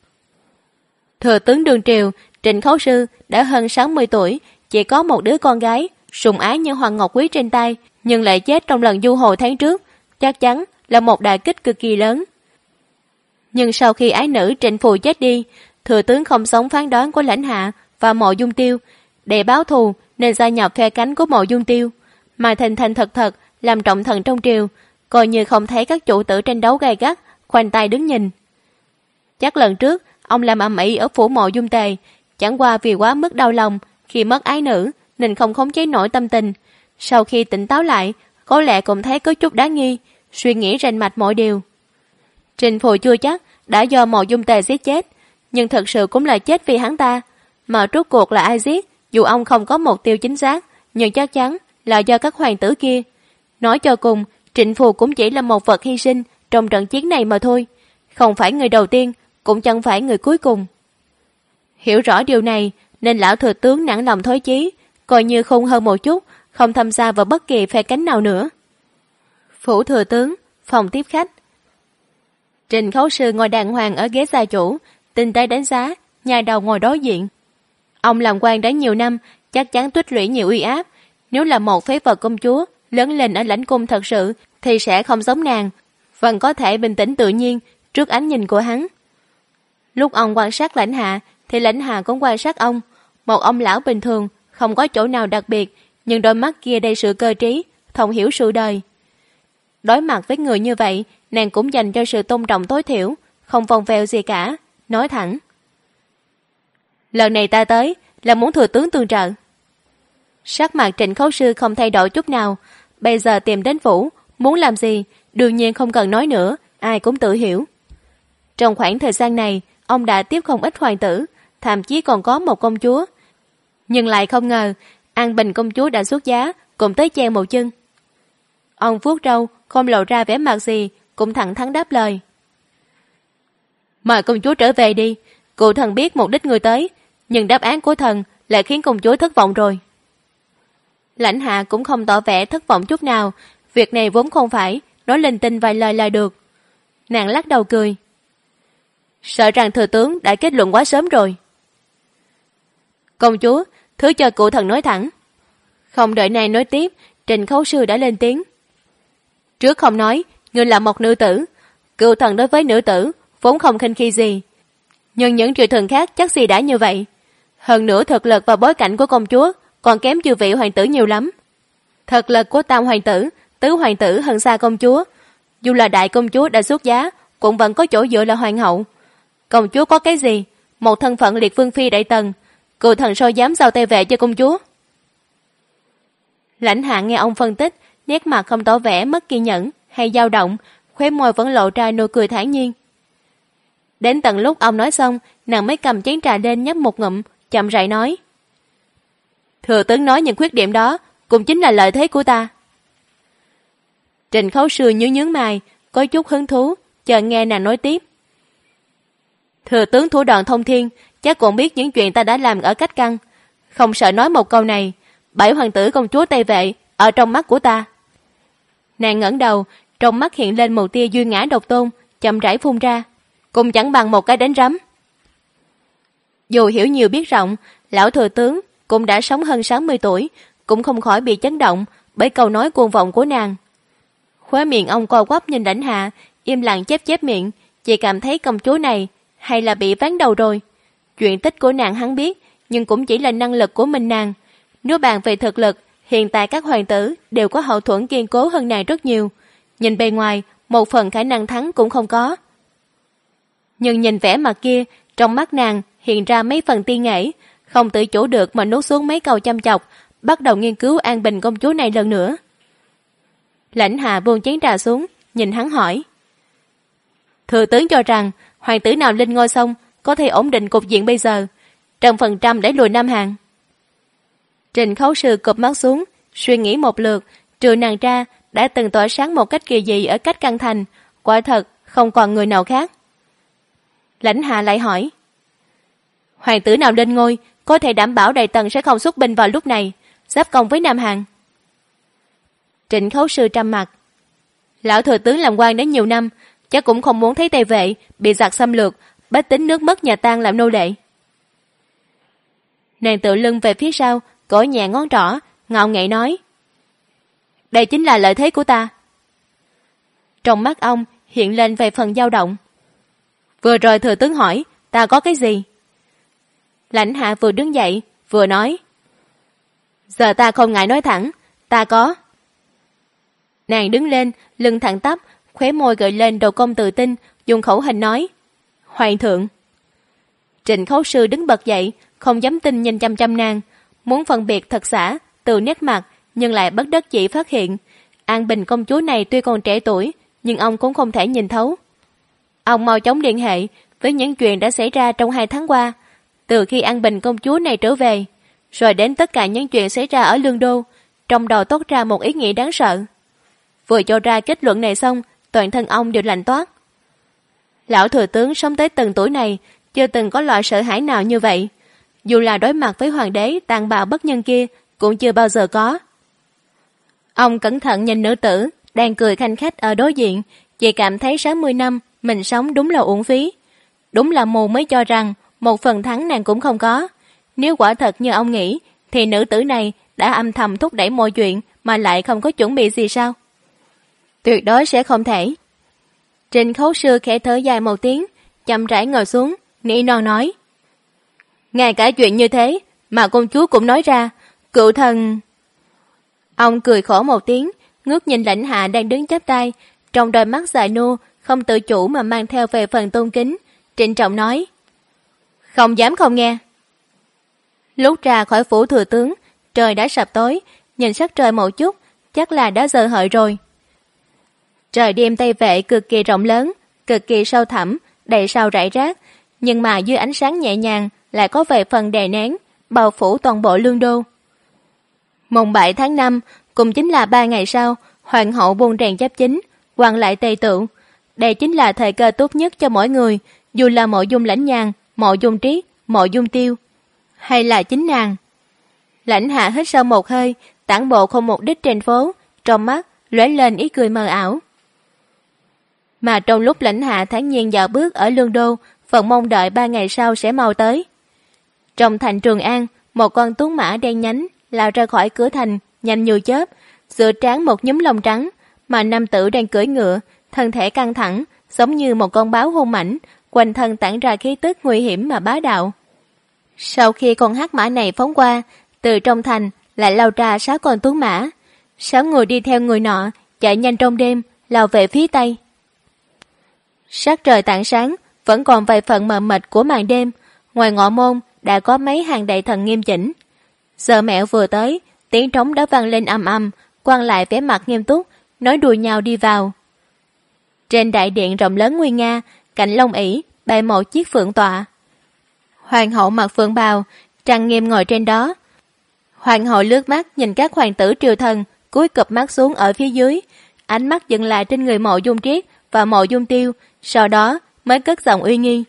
Thừa tướng Đường Triều Trịnh Khấu Sư đã hơn 60 tuổi, chỉ có một đứa con gái sủng ái như hoàng ngọc quý trên tay, nhưng lại chết trong lần du hồ tháng trước, chắc chắn là một đả kích cực kỳ lớn. Nhưng sau khi ái nữ Trịnh Phù chết đi, thừa tướng không sống phán đoán của Lãnh Hạ và Mộ Dung Tiêu, để báo thù nên gia nhập phe cánh của Mộ Dung Tiêu, mà thành thành thật thật làm trọng thần trong triều, coi như không thấy các chủ tử tranh đấu gay gắt, khoanh tay đứng nhìn. Chắc lần trước ông làm ầm ĩ ở phủ Mộ Dung Tề, chẳng qua vì quá mức đau lòng khi mất ái nữ nên không khống chế nổi tâm tình. Sau khi tỉnh táo lại, có lẽ cũng thấy có chút đáng nghi, suy nghĩ rành mạch mọi điều. Trịnh Phù chưa chắc đã do Mộ Dung Tề giết chết, nhưng thật sự cũng là chết vì hắn ta. Mà rốt cuộc là ai giết, dù ông không có mục tiêu chính xác, nhưng chắc chắn là do các hoàng tử kia. Nói cho cùng, Trịnh Phù cũng chỉ là một vật hy sinh trong trận chiến này mà thôi, không phải người đầu tiên, cũng chẳng phải người cuối cùng. Hiểu rõ điều này nên lão thừa tướng nản lòng thối chí, coi như khôn hơn một chút, không tham gia vào bất kỳ phe cánh nào nữa. Phủ thừa tướng, phòng tiếp khách. Trịnh Khấu Sư ngồi đàng hoàng ở ghế gia chủ, tinh tế đánh giá, nhai đầu ngồi đối diện. Ông làm quan đã nhiều năm, chắc chắn tích lũy nhiều uy áp. Nếu là một phế vật công chúa lớn lên ở lãnh cung thật sự thì sẽ không giống nàng, vẫn có thể bình tĩnh tự nhiên trước ánh nhìn của hắn. Lúc ông quan sát Lãnh Hạ thì Lãnh Hạ cũng quan sát ông. Một ông lão bình thường, không có chỗ nào đặc biệt, nhưng đôi mắt kia đầy sự cơ trí, thông hiểu sự đời. Đối mặt với người như vậy, nàng cũng dành cho sự tôn trọng tối thiểu, không vòng vèo gì cả, nói thẳng. Lần này ta tới là muốn thừa tướng tương trợ. Sắc mặt Trịnh Khấu Sư không thay đổi chút nào, bây giờ tìm đến phủ, muốn làm gì, đương nhiên không cần nói nữa, ai cũng tự hiểu. Trong khoảng thời gian này, ông đã tiếp không ít hoàng tử, thậm chí còn có một công chúa. Nhưng lại không ngờ, An Bình công chúa đã xuất giá, cũng tới chen một chân. Ông vuốt râu, không lộ ra vẻ mặt gì, cũng thẳng thắn đáp lời. Mời công chúa trở về đi, cụ thần biết mục đích người tới, nhưng đáp án của thần lại khiến công chúa thất vọng rồi. Lãnh Hạ cũng không tỏ vẻ thất vọng chút nào, việc này vốn không phải nói linh tinh vài lời là được. Nàng lắc đầu cười. Sợ rằng thừa tướng đã kết luận quá sớm rồi. Công chúa, thứ cho cụ thần nói thẳng. Không đợi nàng nói tiếp, Trịnh Khấu Sư đã lên tiếng. Trước không nói, ngươi là một nữ tử, cụ thần đối với nữ tử vốn không khinh khi gì, nhưng những triều thần khác chắc gì đã như vậy. Hơn nữa thực lực và bối cảnh của công chúa còn kém chư vị hoàng tử nhiều lắm. Thực lực của tam hoàng tử, tứ hoàng tử hơn xa công chúa. Dù là đại công chúa đã xuất giá, cũng vẫn có chỗ dựa là hoàng hậu. Công chúa có cái gì? Một thân phận liệt vương phi đại tần, cụ thần sao dám giao tay vệ cho công chúa? Lãnh Hạ nghe ông phân tích, nét mặt không tỏ vẻ mất kiên nhẫn hay dao động, khóe môi vẫn lộ ra nụ cười thản nhiên. Đến tận lúc ông nói xong, nàng mới cầm chén trà lên nhấp một ngụm, chậm rãi nói. Thừa tướng nói những khuyết điểm đó cũng chính là lợi thế của ta. Trình Khấu Sư nhướng mày, có chút hứng thú, chờ nghe nàng nói tiếp. Thừa tướng thủ đoạn thông thiên, chắc cũng biết những chuyện ta đã làm ở Cách Căn. Không sợ nói một câu này, 7 hoàng tử công chúa Tây Vệ ở trong mắt của ta. Nàng ngẩng đầu, trong mắt hiện lên một tia duy ngã độc tôn, chậm rãi phun ra, cũng chẳng bằng một cái đánh rắm. Dù hiểu nhiều biết rộng, lão thừa tướng cũng đã sống hơn 60 tuổi, cũng không khỏi bị chấn động bởi câu nói cuồng vọng của nàng. Khóe miệng ông co quắp nhìn Lãnh Hạ, im lặng chép miệng, chỉ cảm thấy công chúa này hay là bị ván đầu rồi. Chuyện tích của nàng hắn biết, nhưng cũng chỉ là năng lực của mình nàng. Nếu bàn về thực lực, hiện tại các hoàng tử đều có hậu thuẫn kiên cố hơn nàng rất nhiều. Nhìn bề ngoài, một phần khả năng thắng cũng không có. Nhưng nhìn vẻ mặt kia, trong mắt nàng hiện ra mấy phần tiên nghệ, không tự chủ được mà nuốt xuống mấy câu chăm chọc, bắt đầu nghiên cứu an bình công chúa này lần nữa. Lãnh Hạ buông chén trà xuống, nhìn hắn hỏi. Thừa tướng cho rằng hoàng tử nào lên ngôi xong có thể ổn định cục diện bây giờ, 100% để lùi Nam Hàn. Trình Khấu Sư cụp mắt xuống, suy nghĩ một lượt, trừ nàng ra đã từng tỏa sáng một cách kỳ dị ở Cách Căn thành, quả thật không còn người nào khác. Lãnh Hạ lại hỏi. Hoàng tử nào lên ngôi có thể đảm bảo Đại Tần sẽ không xuất binh vào lúc này, giáp công với Nam Hàn? Trịnh Khấu Sư trầm mặt. Lão thừa tướng làm quan đến nhiều năm, chắc cũng không muốn thấy Tây Vệ bị giặc xâm lược, bách tính nước mất nhà tan làm nô lệ. Nàng tựa lưng về phía sau, cổ nhẹ ngón trỏ, ngạo nghễ nói. Đây chính là lợi thế của ta. Trong mắt ông hiện lên vài phần dao động. Vừa rồi thừa tướng hỏi, ta có cái gì? Lãnh Hạ vừa đứng dậy, vừa nói. Giờ ta không ngại nói thẳng, ta có. Nàng đứng lên, lưng thẳng tắp, khóe môi gợi lên đầu cong tự tin, dùng khẩu hình nói. Hoàng thượng. Trịnh Khấu Sư đứng bật dậy, không dám tin nhìn chăm chăm nàng, muốn phân biệt thật giả từ nét mặt, nhưng lại bất đắc dĩ phát hiện An Bình công chúa này tuy còn trẻ tuổi, nhưng ông cũng không thể nhìn thấu. Ông mau chóng liên hệ với những chuyện đã xảy ra trong 2 tháng qua, từ khi An Bình công chúa này trở về, rồi đến tất cả những chuyện xảy ra ở Lương Đô, trong đầu toát ra một ý nghĩ đáng sợ. Vừa cho ra kết luận này xong, toàn thân ông đều lạnh toát. Lão thừa tướng sống tới từng tuổi này, chưa từng có loại sợ hãi nào như vậy. Dù là đối mặt với hoàng đế tàn bạo bất nhân kia, cũng chưa bao giờ có. Ông cẩn thận nhìn nữ tử đang cười khanh khách ở đối diện, chỉ cảm thấy 60 năm mình sống đúng là uổng phí. Đúng là mù mới cho rằng một phần thắng nàng cũng không có. Nếu quả thật như ông nghĩ, thì nữ tử này đã âm thầm thúc đẩy mọi chuyện mà lại không có chuẩn bị gì sao? Tuyệt đối sẽ không thể. Trịnh Khấu Sư khẽ thở dài một tiếng, chậm rãi ngồi xuống, nỉ non nói. Ngay cả chuyện như thế mà công chúa cũng nói ra, cựu thần... Ông cười khổ một tiếng, ngước nhìn Lãnh Hạ đang đứng chắp tay, trong đôi mắt dài nua không tự chủ mà mang theo về phần tôn kính, trịnh trọng nói. Không dám không nghe. Lúc ra khỏi phủ thừa tướng, trời đã sập tối, nhìn sắc trời một chút, chắc là đã giờ hợi rồi. Trời đêm Tây Vệ cực kỳ rộng lớn, cực kỳ sâu thẳm, đầy sao rải rác, nhưng mà dưới ánh sáng nhẹ nhàng lại có vài phần đè nén, bao phủ toàn bộ Lương Đô. Mùng 7 tháng 5, cũng chính là 3 ngày sau, hoàng hậu buông rèm chấp chính, quan lại tề tựu. Đây chính là thời cơ tốt nhất cho mỗi người, dù là Mộ Dung Lãnh Nhàn, Mộ Dung Triết, Mộ Dung Tiêu, hay là chính nàng. Lãnh Hạ hít sâu một hơi, tản bộ không mục đích trên phố, trong mắt lóe lên ý cười mờ ảo. Mà trong lúc Lãnh Hạ thản nhiên dạo bước ở Lương Đô, vẫn mong đợi 3 ngày sau sẽ mau tới. Trong thành Trường An, một con tuấn mã đen nhánh lao ra khỏi cửa thành, nhanh như chớp, giữa trán một nhúm lông trắng, mà nam tử đang cưỡi ngựa, thân thể căng thẳng, giống như một con báo hung mãnh, quanh thân tản ra khí tức nguy hiểm mà bá đạo. Sau khi con hắc mã này phóng qua, từ trong thành lại lao ra 6 con tuấn mã, 6 người đi theo người nọ, chạy nhanh trong đêm, lao về phía tây. Sắc trời tảng sáng, vẫn còn vài phần mờ mịt của màn đêm, ngoài ngọ môn đã có mấy hàng đại thần nghiêm chỉnh. Giờ mẹo vừa tới, tiếng trống đã vang lên ầm ầm, quan lại vẻ mặt nghiêm túc, nói đùa nhau đi vào. Trên đại điện rộng lớn nguy nga, cạnh long ỷ bày một chiếc phượng tọa. Hoàng hậu mặc phượng bào, trang nghiêm ngồi trên đó. Hoàng hậu lướt mắt nhìn các hoàng tử triều thần, cúi cụp mắt xuống ở phía dưới, ánh mắt dừng lại trên người Mộ Dung Triết và Mộ Dung Tiêu, sau đó mới cất giọng uy nghi.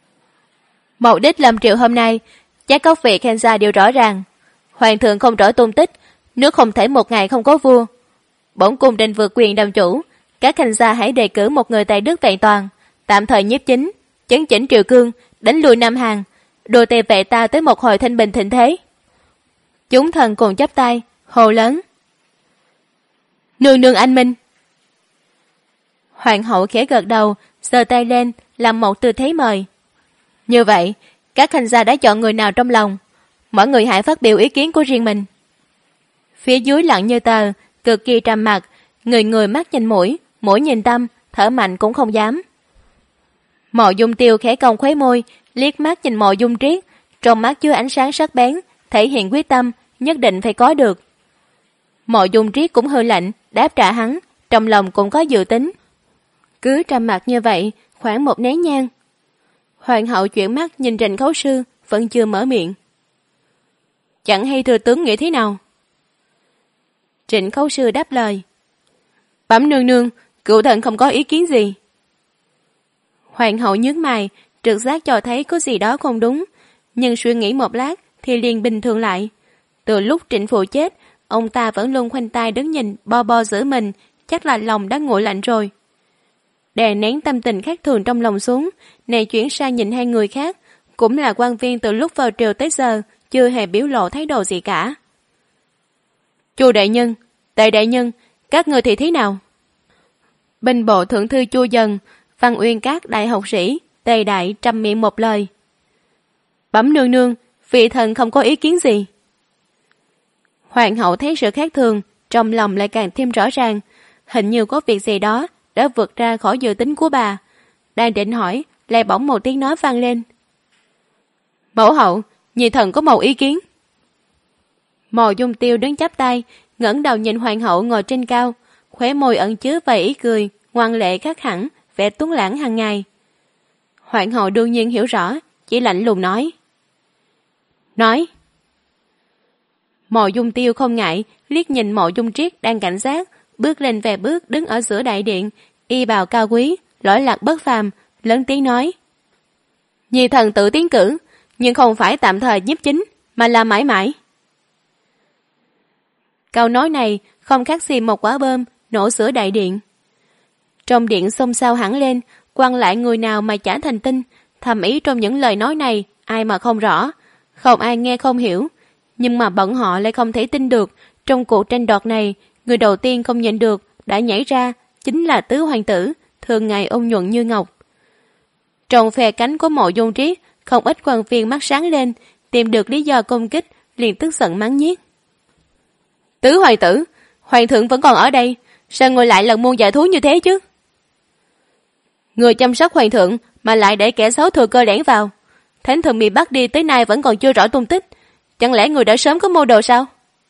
Mục đích lâm triệu hôm nay, chắc các vị khen gia đều rõ ràng. Hoàng thượng không rõ tung tích, nước không thể một ngày không có vua. Bổn cung định vượt quyền làm chủ, các khanh gia hãy đề cử một người tài đức vẹn toàn, tạm thời nhiếp chính, chấn chỉnh triều cương, đánh lui Nam Hàn, đồ tề vệ ta tới một hồi thanh bình thịnh thế. Chúng thần cùng chắp tay, hô lớn. Nương nương anh minh. Hoàng hậu khẽ gật đầu, giơ tay lên, làm một tư thế mời. Như vậy, các khanh gia đã chọn người nào trong lòng? Mỗi người hãy phát biểu ý kiến của riêng mình. Phía dưới lặng như tờ, cực kỳ trầm mặc, người người mắt nhìn mũi, mũi nhìn tâm, thở mạnh cũng không dám. Mộ Dung Tiêu khẽ cong khóe môi, liếc mắt nhìn Mộ Dung Triết, trong mắt chứa ánh sáng sắc bén, thể hiện quyết tâm, nhất định phải có được. Mộ Dung Triết cũng hơi lạnh, đáp trả hắn, trong lòng cũng có dự tính. Cứ trầm mặc như vậy, khoảng một nén nhang. Hoàng hậu chuyển mắt nhìn Trịnh Khấu Sư, vẫn chưa mở miệng. Chẳng hay thừa tướng nghĩ thế nào? Trịnh Khấu Sư đáp lời. Bẩm nương nương, cựu thần không có ý kiến gì. Hoàng hậu nhướng mày, trực giác cho thấy có gì đó không đúng, nhưng suy nghĩ một lát thì liền bình thường lại. Từ lúc Trịnh Phụ chết, ông ta vẫn luôn khoanh tay đứng nhìn bo bo giữ mình, chắc là lòng đã nguội lạnh rồi. Đè nén tâm tình khác thường trong lòng xuống, này chuyển sang nhìn hai người khác, cũng là quan viên từ lúc vào triều tới giờ, chưa hề biểu lộ thái độ gì cả. Chu đại nhân, Tề đại nhân, các người thì thế nào? Binh bộ thượng thư Chu Dần, Văn Uyên Các đại học sĩ, Tề đại trầm miệng một lời. Bẩm nương nương, vị thần không có ý kiến gì. Hoàng hậu thấy sự khác thường, trong lòng lại càng thêm rõ ràng, hình như có việc gì đó đã vượt ra khỏi dự tính của bà. Đang định hỏi, lại bỗng một tiếng nói vang lên. Mẫu hậu, nhị thần có một ý kiến. Mộ Dung Tiêu đứng chắp tay, ngẩng đầu nhìn hoàng hậu ngồi trên cao, khóe môi ẩn chứa vài ý cười, ngoan lệ khác hẳn, vẻ tuấn lãng hàng ngày. Hoàng hậu đương nhiên hiểu rõ, chỉ lạnh lùng nói. Nói. Mộ Dung Tiêu không ngại, liếc nhìn Mộ Dung Triết đang cảnh giác, bước lên vài bước đứng ở giữa đại điện, y bào cao quý, lỗi lạc bất phàm, lớn tiếng nói. Nhi thần tự tiến cử, nhưng không phải tạm thời nhiếp chính, mà là mãi mãi. Câu nói này không khác gì một quả bom nổ giữa đại điện. Trong điện xôn xao hẳn lên, quan lại người nào mà chả thành tinh, thầm ý trong những lời nói này ai mà không rõ, không ai nghe không hiểu, nhưng mà bọn họ lại không thể tin được. Trong cuộc tranh đoạt này, người đầu tiên không nhận được đã nhảy ra chính là tứ hoàng tử, thường ngày ôn nhuận như ngọc. Trong phe cánh của Mộ Dung Triết, không ít quan viên mắt sáng lên, tìm được lý do công kích, liền tức giận mắng nhiếc. Tứ hoàng tử, hoàng thượng vẫn còn ở đây, sao ngồi lại lần muôn dạ thú như thế chứ? Người chăm sóc hoàng thượng mà lại để kẻ xấu thừa cơ lẻn vào. Thánh thượng bị bắt đi tới nay vẫn còn chưa rõ tung tích, chẳng lẽ người đã sớm có mưu đồ sao?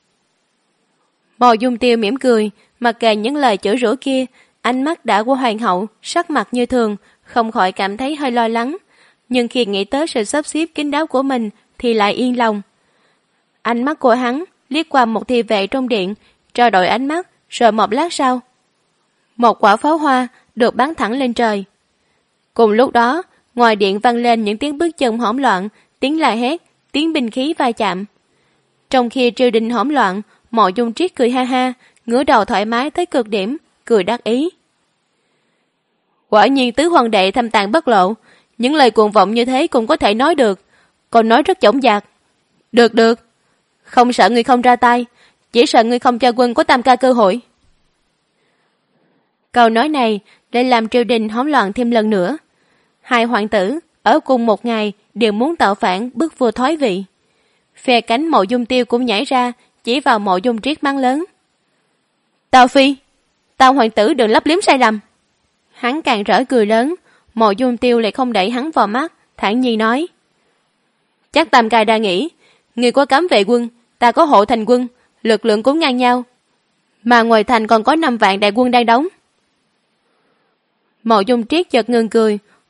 Mộ Dung Tiêu mỉm cười, mặc kệ những lời chửi rủa kia, ánh mắt đã của hoàng hậu, sắc mặt như thường, không khỏi cảm thấy hơi lo lắng, nhưng khi nghĩ tới sự sắp xếp kín đáo của mình thì lại yên lòng. Ánh mắt của hắn liếc qua một thị vệ trong điện, trao đổi ánh mắt, rồi một lát sau, một quả pháo hoa được bắn thẳng lên trời. Cùng lúc đó, ngoài điện vang lên những tiếng bước chân hỗn loạn, tiếng la hét, tiếng binh khí va chạm. Trong khi triều đình hỗn loạn, Mộ Dung Triết cười ha ha, ngửa đầu thoải mái tới cực điểm, cười đắc ý. Quả nhiên tứ hoàng đệ thâm tàng bất lộ, những lời cuồng vọng như thế cũng có thể nói được, còn nói rất dõng dạc. Được được, không sợ người không ra tay, chỉ sợ người không cho quân có tam ca cơ hội. Câu nói này để làm triều đình hỗn loạn thêm lần nữa. Hai hoàng tử ở cùng một ngày đều muốn tạo phản bức vua thoái vị. Phe cánh Mộ Dung Tiêu cũng nhảy ra, chỉ vào Mộ Dung Triết mắng lớn. Tào Phi, Tào hoàng tử đừng lấp liếm sai lầm. Hắn càng rỡ cười lớn, Mộ Dung Tiêu lại không đẩy hắn vào mắt, thản nhiên nói. Chắc tam ca đa nghĩ, người có cấm vệ quân, ta có hộ thành quân, lực lượng cũng ngang nhau. Mà ngoài thành còn có 5 vạn đại quân đang đóng. Mộ Dung Triết chợt ngừng cười,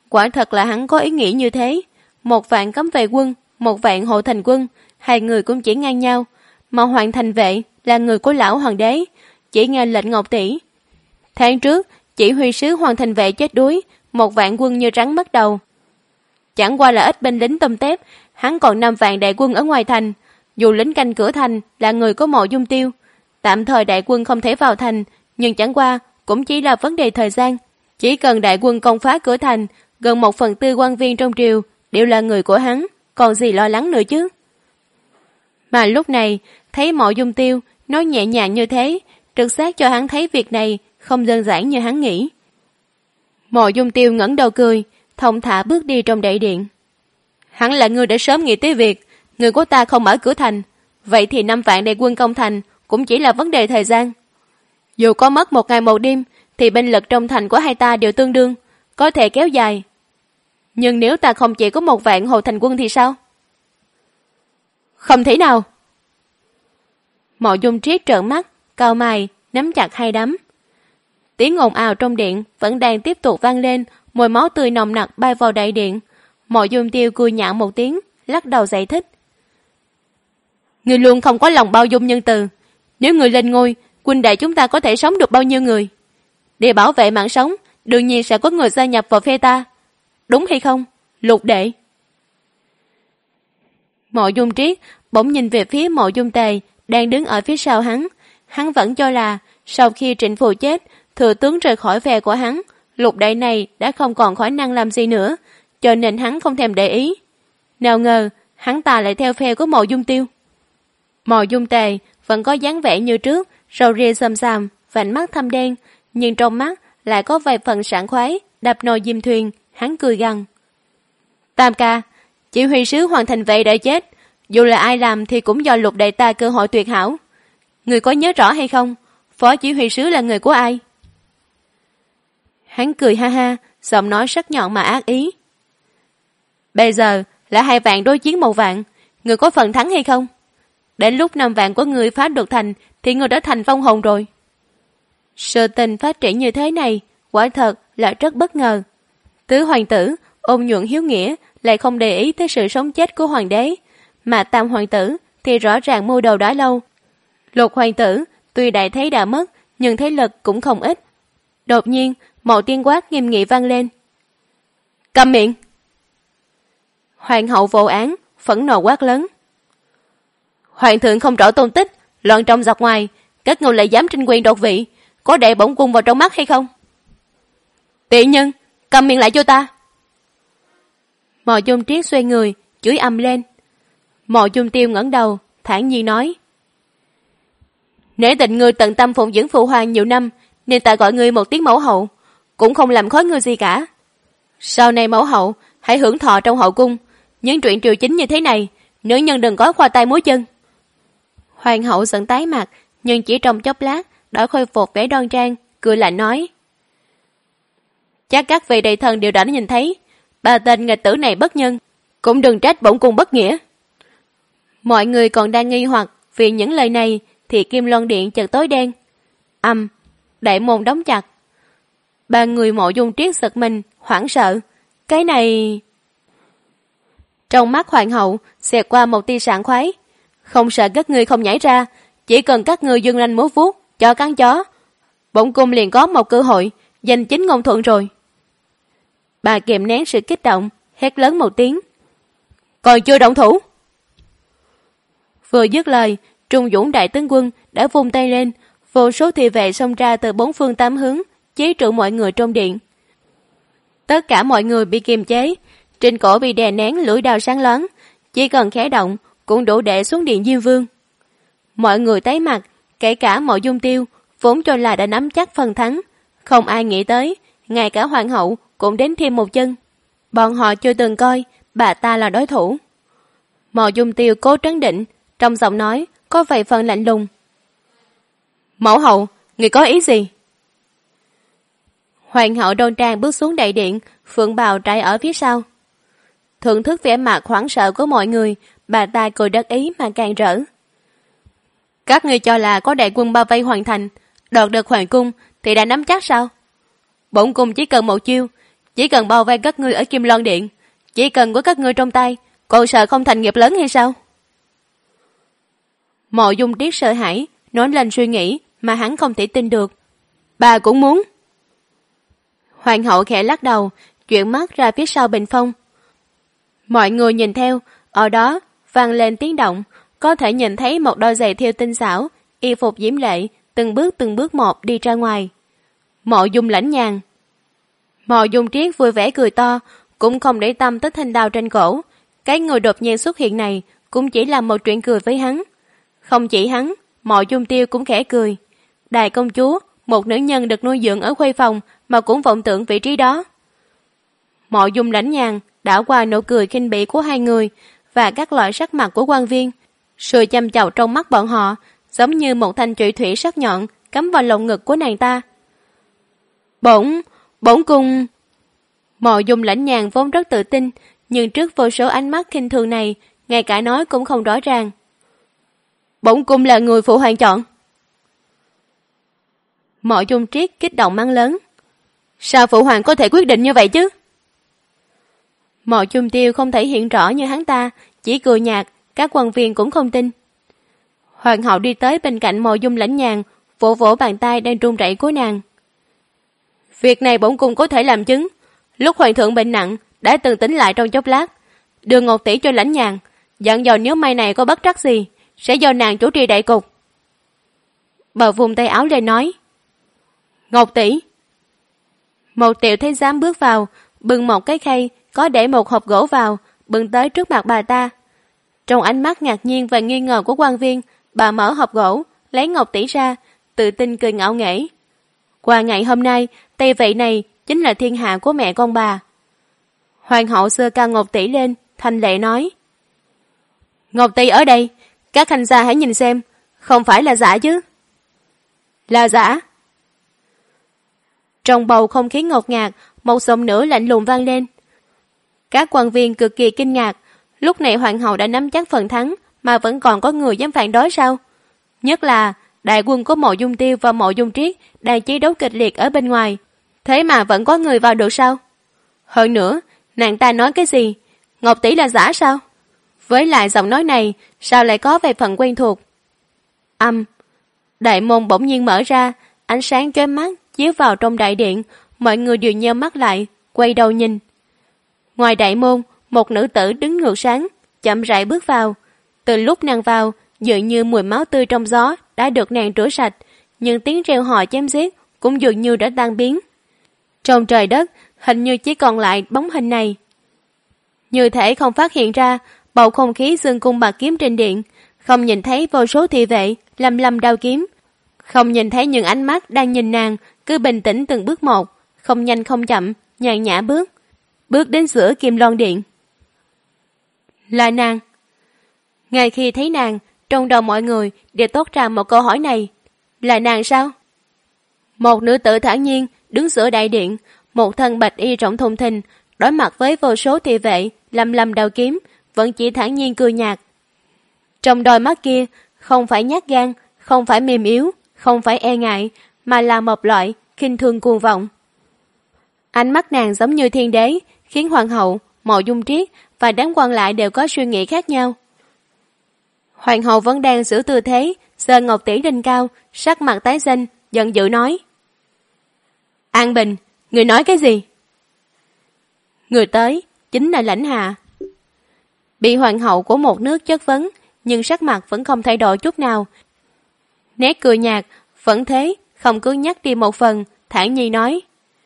Quả thật là hắn có ý nghĩ như thế. 1 vạn cấm vệ quân, 1 vạn hộ thành quân, 2 người cũng chỉ ngang nhau. Mà Hoàng thành vệ là người của lão hoàng đế, chỉ nghe lệnh Ngọc tỷ. Tháng trước, chỉ huy sứ Hoàng thành vệ chết đuối, 1 vạn quân như rắn mất đầu. Chẳng qua là ít binh lính tôm tép, hắn còn 5 vạn đại quân ở ngoài thành. Dù lính canh cửa thành là người của Mộ Dung Tiêu, tạm thời đại quân không thể vào thành, nhưng chẳng qua cũng chỉ là vấn đề thời gian. Chỉ cần đại quân công phá cửa thành, gần 1/4 quan viên trong triều đều là người của hắn, còn gì lo lắng nữa chứ. Mà lúc này, thấy Mộ Dung Tiêu nói nhẹ nhàng như thế, trực giác cho hắn thấy việc này không đơn giản như hắn nghĩ. Mộ Dung Tiêu ngẩng đầu cười, thong thả bước đi trong đại điện. Hắn là người đã sớm nghĩ tới việc người của ta không mở cửa thành, vậy thì 5 vạn đại quân công thành cũng chỉ là vấn đề thời gian. Dù có mất 1 ngày 1 đêm, thì binh lực trong thành của hai ta đều tương đương, có thể kéo dài. Nhưng nếu ta không chỉ có 1 vạn hộ thành quân thì sao? Không thể nào. Mộ Dung Triết trợn mắt, cau mày, nắm chặt hai đấm. Tiếng ồn ào trong điện vẫn đang tiếp tục vang lên, mùi máu tươi nồng nặc bay vào đại điện. Mộ Dung Tiêu cười nhạo một tiếng, lắc đầu giải thích. Người luôn không có lòng bao dung nhân từ. Nếu người lên ngôi, huynh đệ chúng ta có thể sống được bao nhiêu người? Để bảo vệ mạng sống, đương nhiên sẽ có người gia nhập vào phe ta. Đúng hay không, Lục đệ? Mộ Dung Triết bỗng nhìn về phía Mộ Dung Tề đang đứng ở phía sau hắn. Hắn vẫn cho là sau khi Trịnh Phù chết, thừa tướng rời khỏi phe của hắn, Lục đệ này đã không còn khả năng làm gì nữa, cho nên hắn không thèm để ý. Nào ngờ hắn ta lại theo phe của Mộ Dung Tiêu. Mộ Dung Tề vẫn có dáng vẻ như trước, râu ria xồm xàm, vành mắt thâm đen, nhưng trong mắt lại có vài phần sảng khoái, đập nồi diêm thuyền. Hắn cười gằn. Tam ca, chỉ huy sứ Hoàng thành vệ đã chết, dù là ai làm thì cũng do Lục đệ ta cơ hội tuyệt hảo. Người có nhớ rõ hay không, phó chỉ huy sứ là người của ai? Hắn cười ha ha, giọng nói sắc nhọn mà ác ý. Bây giờ là 2 vạn đối chiến 1 vạn, người có phần thắng hay không? Đến lúc 5 vạn của người phá được thành thì người đã thành phong hồn rồi. Sự tình phát triển như thế này quả thật là rất bất ngờ. Tứ hoàng tử ôn nhuận hiếu nghĩa lại không để ý tới sự sống chết của hoàng đế, mà tam hoàng tử thì rõ ràng mưu đầu đã lâu. Lục hoàng tử tuy đại thế đã mất, nhưng thế lực cũng không ít. Đột nhiên một tiếng quát nghiêm nghị vang lên. Câm miệng! Hoàng hậu vô án phẫn nộ quát lớn. Hoàng thượng không rõ tôn tích, loạn trong giặc ngoài, các ngươi lại dám tranh quyền đoạt vị, có để bổng cung vào trong mắt hay không? Tiện nhân, cầm miệng lại cho ta! Mộ Dung Triết xoay người, chửi ầm lên. Mộ Dung Tiêu ngẩng đầu, thản nhiên nói. Nể tình ngươi tận tâm phụng dưỡng phụ hoàng nhiều năm, nên ta gọi ngươi một tiếng mẫu hậu, cũng không làm khó ngươi gì cả. Sau này mẫu hậu, hãy hưởng thọ trong hậu cung, những chuyện triều chính như thế này, nữ nhân đừng có khoa tay múa chân. Hoàng hậu giận tái mặt, nhưng chỉ trong chốc lát đã khôi phục vẻ đoan trang, cười lạnh nói. Chắc các vị đại thần đều đã nhìn thấy, bà tên nghịch tử này bất nhân, cũng đừng trách bổn cung bất nghĩa. Mọi người còn đang nghi hoặc vì những lời này thì Kim Loan Điện chợt tối đen. Đại môn đóng chặt. 3 người Mộ Dung Triết giật mình, hoảng sợ. Cái này... Trong mắt hoàng hậu xẹt qua một tia sảng khoái. Không sợ các ngươi không nhảy ra, chỉ cần các ngươi dương ranh múa vuốt, cho cắn chó, bổn cung liền có một cơ hội giành chính ngôn thuận rồi. Bà kiềm nén sự kích động, hét lớn một tiếng. Còn chưa động thủ! Vừa dứt lời, Trung Dũng đại tướng quân đã vung tay lên, vô số thị vệ xông ra từ 4 phương 8 hướng, chế trụ mọi người trong điện. Tất cả mọi người bị kiềm chế, trên cổ bị đè nén lưỡi đao sáng loáng, chỉ cần khẽ động cũng đủ để xuống điện Diêm Vương. Mọi người tái mặt, kể cả Mộ Dung Tiêu, vốn cho là đã nắm chắc phần thắng, không ai nghĩ tới, ngay cả hoàng hậu cũng đến thêm một chân. Bọn họ chưa từng coi bà ta là đối thủ. Mộ Dung Tiêu cố trấn định, trong giọng nói có vài phần lạnh lùng. Mẫu hậu, người có ý gì? Hoàng hậu đoan trang bước xuống đại điện, phượng bào trải ở phía sau. Thưởng thức vẻ mặt hoảng sợ của mọi người, bà ta cười đắc ý mà càng rỡ. Các ngươi cho là có đại quân bao vây hoàn thành, đoạt được hoàng cung thì đã nắm chắc sao? Bổn cung chỉ cần một chiêu, chỉ cần bao vây các ngươi ở Kim Loan Điện, chỉ cần có các ngươi trong tay, còn sợ không thành nghiệp lớn hay sao? Mộ Dung Triết sợ hãi, nói lên suy nghĩ mà hắn không thể tin được. Bà cũng muốn. Hoàng hậu khẽ lắc đầu, chuyển mắt ra phía sau bình phong. Mọi người nhìn theo, ở đó vang lên tiếng động, có thể nhìn thấy một đôi giày thêu tinh xảo, y phục diễm lệ, từng bước một đi ra ngoài. Mộ Dung Lãnh Nhàn. Mộ Dung Triết vui vẻ cười to, cũng không để tâm tới thanh đao trên cổ. Cái người đột nhiên xuất hiện này cũng chỉ là một chuyện cười với hắn. Không chỉ hắn, Mộ Dung Tiêu cũng khẽ cười. Đại công chúa, một nữ nhân được nuôi dưỡng ở khuê phòng mà cũng vọng tưởng vị trí đó. Mộ Dung Lãnh Nhàn đảo qua nụ cười khinh bỉ của hai người và các loại sắc mặt của quan viên. Sự chăm chọc trong mắt bọn họ giống như một thanh trụy thủy sắc nhọn cắm vào lồng ngực của nàng ta. Bổn cung. Mộ Dung Lãnh Nhàn vốn rất tự tin, nhưng trước vô số ánh mắt khinh thường này, ngay cả nói cũng không rõ ràng. Bổn cung là người phụ hoàng chọn. Mộ Dung Triết kích động mang lớn. Sao phụ hoàng có thể quyết định như vậy chứ? Mộ Dung Tiêu không thể hiện rõ như hắn ta, chỉ cười nhạt, các quan viên cũng không tin. Hoàng hậu đi tới bên cạnh Mộ Dung Lãnh Nhàn, vỗ vỗ bàn tay đang run rẩy của nàng. Việc này bổn cung có thể làm chứng. Lúc hoàng thượng bệnh nặng, đã từng tính lại trong chốc lát, đưa 1 tỷ cho Lãnh Nhàn, dặn dò nếu mai này có bất trắc gì, sẽ do nàng chủ trì đại cục. Bà vùng tay áo lên nói. 1 tỷ. Một tiểu thái giám bước vào, bưng một cái khay, có để một hộp gỗ vào, bưng tới trước mặt bà ta. Trong ánh mắt ngạc nhiên và nghi ngờ của quan viên, bà mở hộp gỗ, lấy 1 tỷ ra, tự tin cười ngạo nghễ. Qua ngày hôm nay, Tây vị này chính là thiên hạ của mẹ con bà. Hoàng hậu giơ cao 1 tỷ lên, thanh lệ nói. 1 tỷ ở đây, các hành gia hãy nhìn xem, không phải là giả chứ? Là giả. Trong bầu không khí ngột ngạt, một giọng nữa lạnh lùng vang lên. Các quan viên cực kỳ kinh ngạc, lúc này hoàng hậu đã nắm chắc phần thắng mà vẫn còn có người dám phản đối sao? Nhất là đại quân của Mộ Dung Tiêu và Mộ Dung Triết đang chiến đấu kịch liệt ở bên ngoài, thế mà vẫn có người vào được sao? Hơn nữa, nàng ta nói cái gì? 1 tỷ là giả sao? Với lại giọng nói này, sao lại có vài phần quen thuộc? Đại môn bỗng nhiên mở ra, ánh sáng chói mắt chiếu vào trong đại điện, mọi người đều nheo mắt lại, quay đầu nhìn. Ngoài đại môn, một nữ tử đứng ngược sáng, chậm rãi bước vào. Từ lúc nàng vào, dường như mùi máu tươi trong gió đã được nàng rửa sạch, nhưng tiếng reo hò chém giết cũng dường như đã tan biến. Trong trời đất, hình như chỉ còn lại bóng hình này. Như thể không phát hiện ra, bầu không khí dương cung bạc kiếm trên điện, không nhìn thấy vô số thị vệ lăm lăm đao kiếm, không nhìn thấy những ánh mắt đang nhìn nàng, cứ bình tĩnh từng bước một, không nhanh không chậm, nhàn nhã bước đến giữa Kim Loan Điện. Là nàng. Ngay khi thấy nàng, trong đầu mọi người đều toát ra một câu hỏi này. Là nàng sao? Một nữ tử thản nhiên đứng giữa đại điện, một thân bạch y rộng thùng thình, đối mặt với vô số thị vệ lăm lăm đao kiếm, vẫn chỉ thản nhiên cười nhạt. Trong đôi mắt kia, không phải nhát gan, không phải mềm yếu, không phải e ngại, mà là một loại khinh thường cuồng vọng. Ánh mắt nàng giống như thiên đế, khiến hoàng hậu, Mộ Dung Triết và đám quan lại đều có suy nghĩ khác nhau. Hoàng hậu vẫn đang giữ tư thế, giơ 1 tỷ lên cao, sắc mặt tái xanh, giận dữ nói. An Bình, người nói cái gì? Người tới, chính là Lãnh Hạ. Bị hoàng hậu của một nước chất vấn, nhưng sắc mặt vẫn không thay đổi chút nào. Nét cười nhạt, vẫn thế, không cứ nhắc đi một phần, thản nhiên nói.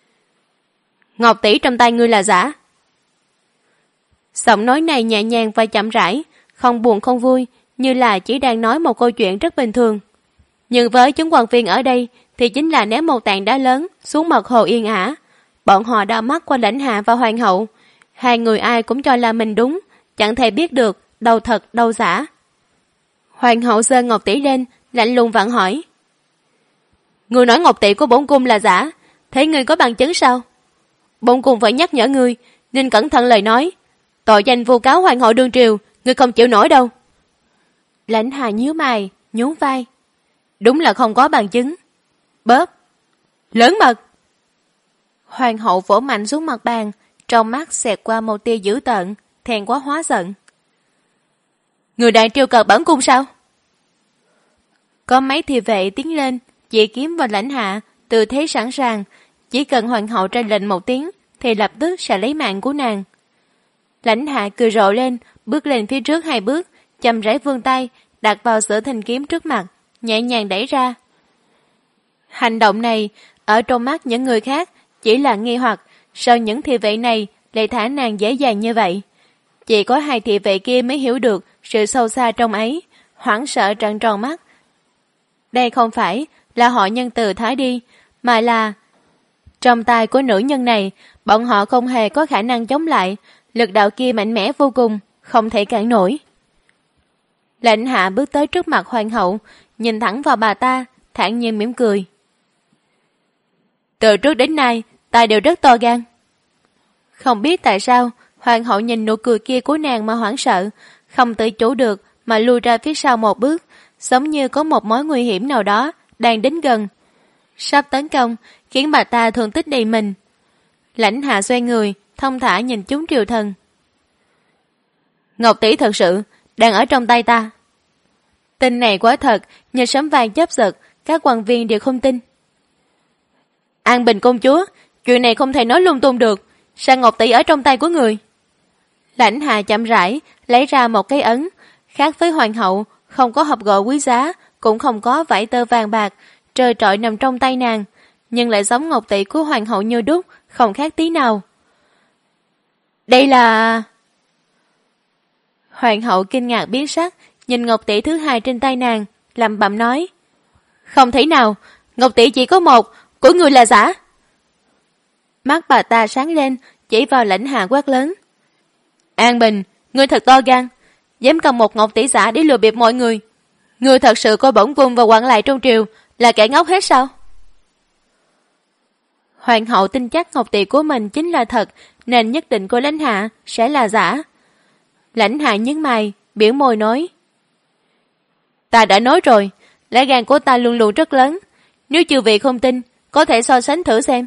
1 tỷ trong tay ngươi là giả. Giọng nói này nhẹ nhàng và chậm rãi, không buồn không vui, như là chỉ đang nói một câu chuyện rất bình thường. Nhưng với chúng quan viên ở đây thì chính là ném một tảng đá lớn xuống mặt hồ yên ả. Bọn họ đảo mắt qua Lãnh Hạ và hoàng hậu, hai người ai cũng cho là mình đúng, chẳng thể biết được đâu thật đâu giả. Hoàng hậu giơ 1 tỷ lên, lạnh lùng vặn hỏi. Ngươi nói 1 tỷ của bổn cung là giả, thế ngươi có bằng chứng sao? Bổn cung phải nhắc nhở ngươi, nên cẩn thận lời nói. Tội danh vu cáo hoàng hậu đương triều, ngươi không chịu nổi đâu. Lãnh Hạ nhíu mày, nhún vai. Đúng là không có bằng chứng. Bóp. Lớn mật. Hoàng hậu vỗ mạnh xuống mặt bàn, trong mắt xẹt qua một tia dữ tợn, thẹn quá hóa giận. Người đang triều cợt bẩn cung sao? Có mấy thị vệ tiến lên, chỉ kiếm vào Lãnh Hạ, tư thế sẵn sàng, chỉ cần hoàng hậu ra lệnh một tiếng thì lập tức sẽ lấy mạng của nàng. Lãnh Hạ cười rộ lên, bước lên phía trước 2 bước, chậm rãi vươn tay, đặt vào giữa thanh kiếm trước mặt, nhẹ nhàng đẩy ra. Hành động này, ở trong mắt những người khác, chỉ là nghi hoặc, sao những thị vệ này lại thả nàng dễ dàng như vậy. Chỉ có 2 thị vệ kia mới hiểu được sự sâu xa trong ấy, hoảng sợ trợn tròn mắt. Đây không phải là họ nhân từ thái đi, mà là trong tay của nữ nhân này, bọn họ không hề có khả năng chống lại, lực đạo kia mạnh mẽ vô cùng, không thể cản nổi. Lãnh Hạ bước tới trước mặt hoàng hậu, nhìn thẳng vào bà ta, thản nhiên mỉm cười. Từ trước đến nay, ta đều rất to gan. Không biết tại sao, hoàng hậu nhìn nụ cười kia của nàng mà hoảng sợ, không tự chủ được mà lui ra phía sau một bước, giống như có một mối nguy hiểm nào đó đang đến gần, sắp tấn công, khiến bà ta thương tích đầy mình. Lãnh Hạ xoay người, thông thả nhìn chúng triều thần. Ngọc tỷ thật sự đang ở trong tay ta. Tin này quá thật, như sấm vàng chớp giật, các quan viên đều không tin. An Bình công chúa, chuyện này không thể nói lung tung được, sao Ngọc tỷ ở trong tay của người? Lãnh Hạ chậm rãi lấy ra một cái ấn, khác với hoàng hậu, không có hộp gỗ quý giá, cũng không có vải tơ vàng bạc, trơ trọi nằm trong tay nàng, nhưng lại giống ngọc tỷ của hoàng hậu như đúc, không khác tí nào. Đây là... Hoàng hậu kinh ngạc biến sắc, nhìn ngọc tỷ thứ 2 trên tay nàng, lẩm bẩm nói. Không thể nào, ngọc tỷ chỉ có một, của người là giả. Mắt bà ta sáng lên, chỉ vào Lãnh Hạ quát lớn. An Bình, ngươi thật to gan, dám cầm một ngọc tỷ giả để lừa bịp mọi người. Ngươi thật sự coi bổn cung và quản lại trong triều là kẻ ngốc hết sao? Hoàng hậu tin chắc ngọc tỷ của mình chính là thật, nên nhất định của Lãnh Hạ sẽ là giả. Lãnh Hạ nhướng mày, biểu môi nói. Ta đã nói rồi, lá gan của ta luôn luôn rất lớn. Nếu chư vị không tin, có thể so sánh thử xem.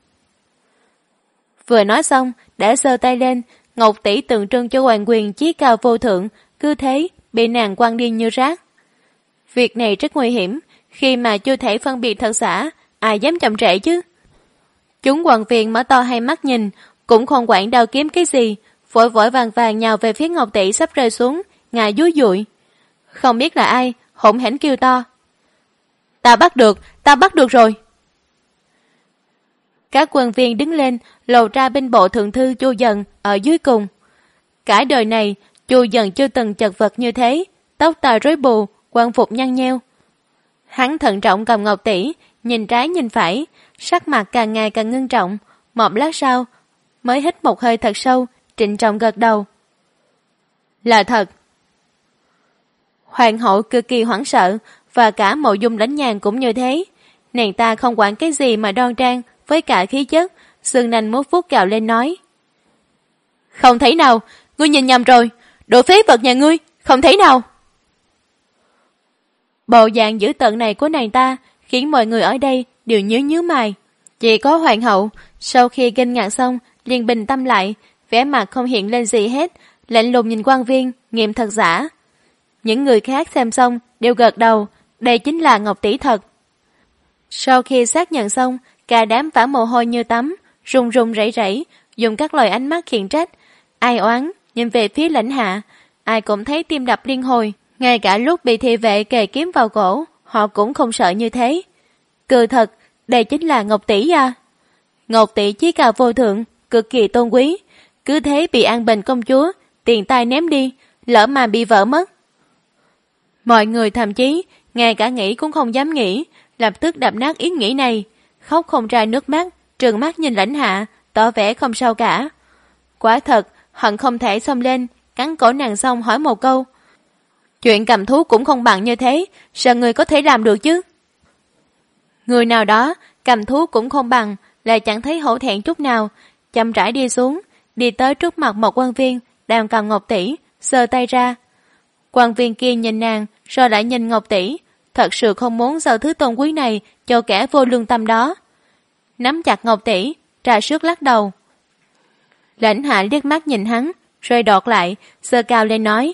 Vừa nói xong, đã giơ tay lên, ngọc tỷ tượng trưng cho hoàng quyền chí cao vô thượng, cứ thế bị nàng quăng đi như rác. Việc này rất nguy hiểm, khi mà chưa thể phân biệt thật giả, ai dám chậm trễ chứ? Chúng quan viên mở to hai mắt nhìn, cũng không quản đao kiếm cái gì, vội vội vàng vàng nhào về phía ngọc tỷ sắp rơi xuống, ngài dúi dụi. Không biết là ai, hỗn hển kêu to. Ta bắt được rồi. Các quan viên đứng lên, lộ ra binh bộ thượng thư Chu Dần ở dưới cùng. Cả đời này, Chu Dần chưa từng chật vật như thế, tóc tai rối bù, quan phục nhăn nheo. Hắn thận trọng cầm ngọc tỷ, nhìn trái nhìn phải, sắc mặt càng ngày càng ngưng trọng. Một lát sau, mới hít một hơi thật sâu, trịnh trọng gật đầu. Là thật. Hoàng hậu cực kỳ hoảng sợ, và cả Mộ Dung Lãnh Nhàn cũng như thế. Nàng ta không quản cái gì mà đoan trang, với cả khí chất, sườn nành múa vuốt cào lên nói. Không thể nào, ngươi nhìn nhầm rồi, đồ phế vật nhà ngươi, không thể nào. Bộ dạng dữ tợn này của nàng ta khiến mọi người ở đây đều nhíu mày. Chỉ có hoàng hậu, sau khi kinh ngạc xong, liền bình tâm lại, vẻ mặt không hiện lên gì hết, lạnh lùng nhìn quan viên, nghiệm thật giả. Những người khác xem xong đều gật đầu, đây chính là ngọc tỷ thật. Sau khi xác nhận xong, cả đám vã mồ hôi như tắm, run run rẩy rẩy, dùng các lời ánh mắt khiển trách. Ai oán, nhìn về phía Lãnh Hạ, ai cũng thấy tim đập liên hồi. Ngay cả lúc bị thị vệ kề kiếm vào cổ, họ cũng không sợ như thế. Cười thật, đây chính là ngọc tỷ à? Ngọc tỷ chí cao vô thượng, cực kỳ tôn quý, cứ thế bị An Bình công chúa tiền tài ném đi, lỡ mà bị vỡ mất. Mọi người thậm chí ngay cả nghĩ cũng không dám nghĩ, lập tức đập nát ý nghĩ này, khóc không ra nước mắt, trừng mắt nhìn Lãnh Hạ, tỏ vẻ không sao cả. Quả thật, hận không thể xông lên, cắn cổ nàng xong hỏi một câu. Chuyện cầm thú cũng không bằng như thế, sao người có thể làm được chứ? Người nào đó, cầm thú cũng không bằng, lại chẳng thấy hổ thẹn chút nào, chậm rãi đi xuống, đi tới trước mặt một quan viên, đang cầm ngọc tỷ, giơ tay ra. Quan viên kia nhìn nàng, rồi lại nhìn ngọc tỷ, thật sự không muốn giao thứ tôn quý này cho kẻ vô lương tâm đó. Nắm chặt ngọc tỷ, trà sữa lắc đầu. Lãnh Hạ liếc mắt nhìn hắn, rồi đọt lại, giơ cao lên nói.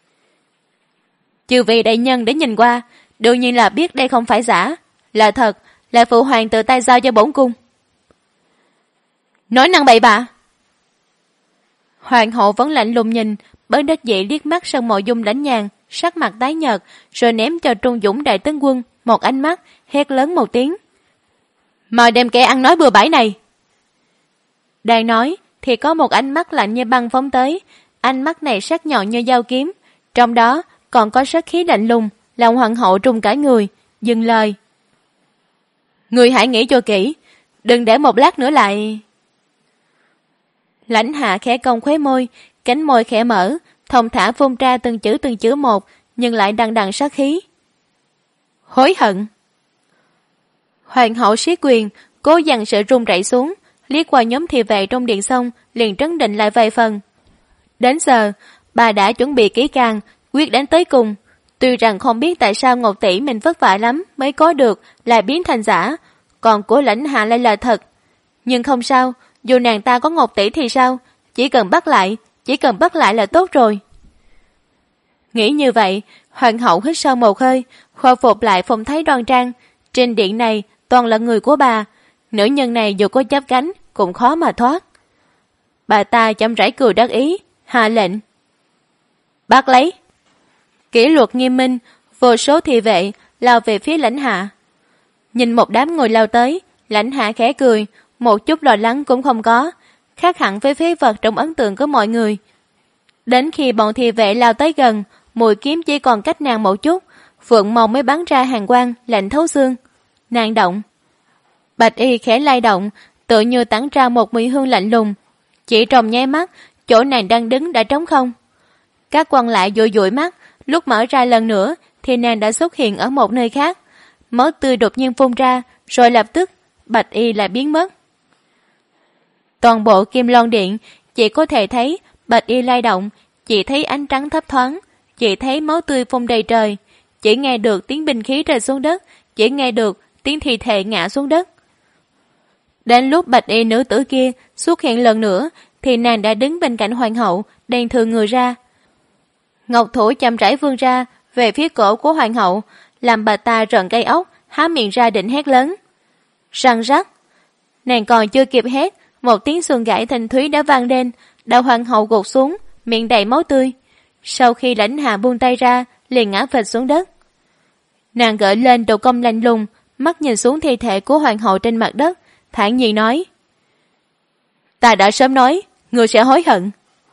Chư vị đại nhân để nhìn qua, đương nhiên là biết đây không phải giả, là thật, là phụ hoàng tự tay giao cho bổn cung. Nói năng bậy bạ. Hoàng hậu vẫn lạnh lùng nhìn, bất đắc dĩ liếc mắt sang Mộ Dung Lãnh Nhàn, sắc mặt tái nhợt, rồi ném cho Trung Dũng đại tướng quân một ánh mắt, hét lớn một tiếng. Mời đem kẻ ăn nói bừa bãi này. Đang nói thì có một ánh mắt lạnh như băng phóng tới, ánh mắt này sắc nhọn như dao kiếm, trong đó còn có sát khí lạnh lùng, làm hoàng hậu run cả người, dừng lời. Người hãy nghĩ cho kỹ, đừng để một lát nữa lại. Lãnh Hạ khẽ cong khóe môi, cánh môi khẽ mở, thong thả phun ra từng chữ một, nhưng lại đằng đằng sát khí. Hối hận. Hoàng hậu siết quyền, cố dằn sự run rẩy xuống, liếc qua nhóm thị vệ trong điện xong, liền trấn định lại vài phần. Đến giờ, bà đã chuẩn bị kỹ càng, quyết đánh tới cùng. Tuy rằng không biết tại sao Ngọc tỷ mình vất vả lắm mới có được, lại biến thành giả, còn của Lãnh Hạ lại là thật. Nhưng không sao, dù nàng ta có Ngọc tỷ thì sao, chỉ cần bắt lại là tốt rồi. Nghĩ như vậy, hoàng hậu hít sâu một hơi, khôi phục lại phong thái đoan trang. Trên điện này toàn là người của bà, nữ nhân này dù có chắp cánh cũng khó mà thoát. Bà ta chậm rãi cười đắc ý, hạ lệnh. Bắt lấy. Kỷ luật nghiêm minh, vô số thị vệ lao về phía Lãnh Hạ. Nhìn một đám người lao tới, Lãnh Hạ khẽ cười, một chút lo lắng cũng không có, khác hẳn với phế vật trong ấn tượng của mọi người. Đến khi bọn thị vệ lao tới gần, mũi kiếm chỉ còn cách nàng một chút, phượng màu mới bắn ra hàn quang lạnh thấu xương. Nàng động. Bạch y khẽ lay động, tựa như tản ra một mùi hương lạnh lùng. Chỉ trong nháy mắt, chỗ nàng đang đứng đã trống không. Các quan lại dụi dụi mắt, lúc mở ra lần nữa thì nàng đã xuất hiện ở một nơi khác. Máu tươi đột nhiên phun ra, rồi lập tức bạch y lại biến mất. Toàn bộ Kim Loan Điện chỉ có thể thấy bạch y lay động, chỉ thấy ánh trắng thấp thoáng, chỉ thấy máu tươi phun đầy trời, chỉ nghe được tiếng binh khí rơi xuống đất, chỉ nghe được tiếng thi thể ngã xuống đất. Đến lúc bạch y nữ tử kia xuất hiện lần nữa thì nàng đã đứng bên cạnh hoàng hậu, đang thừa người ra. Ngọc thủ chậm rãi vươn ra về phía cổ của hoàng hậu, làm bà ta rợn gai ốc, há miệng ra định hét lớn. Răng rắc. Nàng còn chưa kịp hét, một tiếng xuồng gãy thanh thúy đã vang lên, đầu hoàng hậu gục xuống, miệng đầy máu tươi. Sau khi Lãnh Hạ buông tay ra, liền ngã phịch xuống đất. Nàng gợi lên đầu cong lạnh lùng, mắt nhìn xuống thi thể của hoàng hậu trên mặt đất, thản nhiên nói. Ta đã sớm nói, ngươi sẽ hối hận.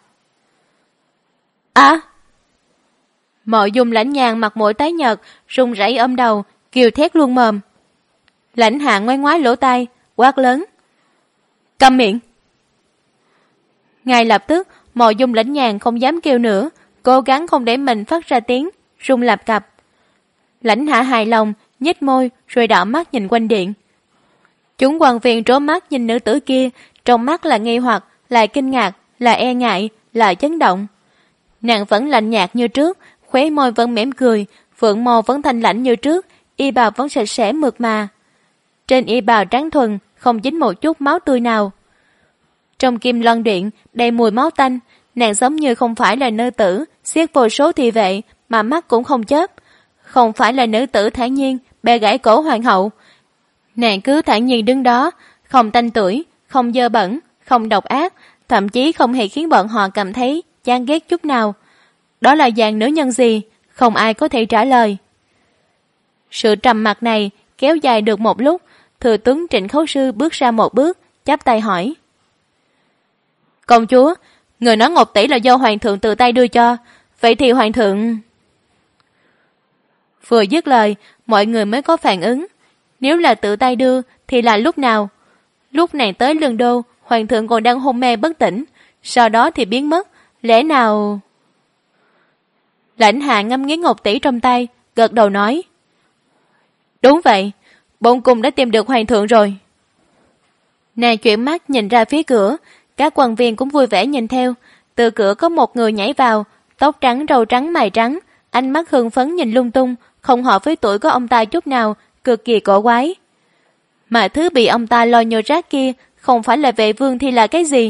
Mộ Dung Lãnh Nhàn mặt mũi tái nhợt, run rẩy ôm đầu, kêu thét luôn mồm. Lãnh Hạ ngoái ngoái lỗ tai, quát lớn. Câm miệng. Ngay lập tức, Mộ Dung Lãnh Nhàn không dám kêu nữa, cố gắng không để mình phát ra tiếng, run lạp cập. Lãnh Hạ hài lòng, nhếch môi rồi đảo mắt nhìn quanh điện. Chúng quan viên trố mắt nhìn nữ tử kia, trong mắt là nghi hoặc, là kinh ngạc, là e ngại, là chấn động. Nàng vẫn lạnh nhạt như trước, khóe môi vẫn mỉm cười, phượng màu vẫn thanh lãnh như trước, y bào vẫn sạch sẽ mượt mà. Trên y bào trắng thuần, không dính một chút máu tươi nào. Trong Kim Loan Điện đầy mùi máu tanh, nàng giống như không phải là nữ tử xiết vô số thị vệ mà mắt cũng không chớp, không phải là nữ tử thản nhiên bẻ gãy cổ hoàng hậu. Nàng cứ thản nhiên đứng đó, không tanh tuổi, không dơ bẩn, không độc ác, thậm chí không hề khiến bọn họ cảm thấy chán ghét chút nào. Đó là dạng nữ nhân gì, không ai có thể trả lời. Sự trầm mặc này kéo dài được một lúc, thừa tướng Trịnh Khấu Sư bước ra một bước, chắp tay hỏi. Công chúa, người nói Ngọc tỷ là do hoàng thượng tự tay đưa cho, vậy thì hoàng thượng... Vừa dứt lời, mọi người mới có phản ứng. Nếu là tự tay đưa thì là lúc nào? Lúc nàng tới Lương Đô, hoàng thượng còn đang hôn mê bất tỉnh, sau đó thì biến mất, lẽ nào... Lãnh Hạ ngâm nghía Ngọc tỷ trong tay, gật đầu nói. Đúng vậy, bổn cung đã tìm được hoàng thượng rồi. Nàng chuyển mắt nhìn ra phía cửa, các quan viên cũng vui vẻ nhìn theo. Từ cửa có một người nhảy vào, tóc trắng râu trắng mày trắng, ánh mắt hưng phấn nhìn lung tung, không hợp với tuổi của ông ta chút nào, cực kỳ cổ quái. Mà thứ bị ông ta lôi nhô rác kia không phải là Vệ Vương thì là cái gì?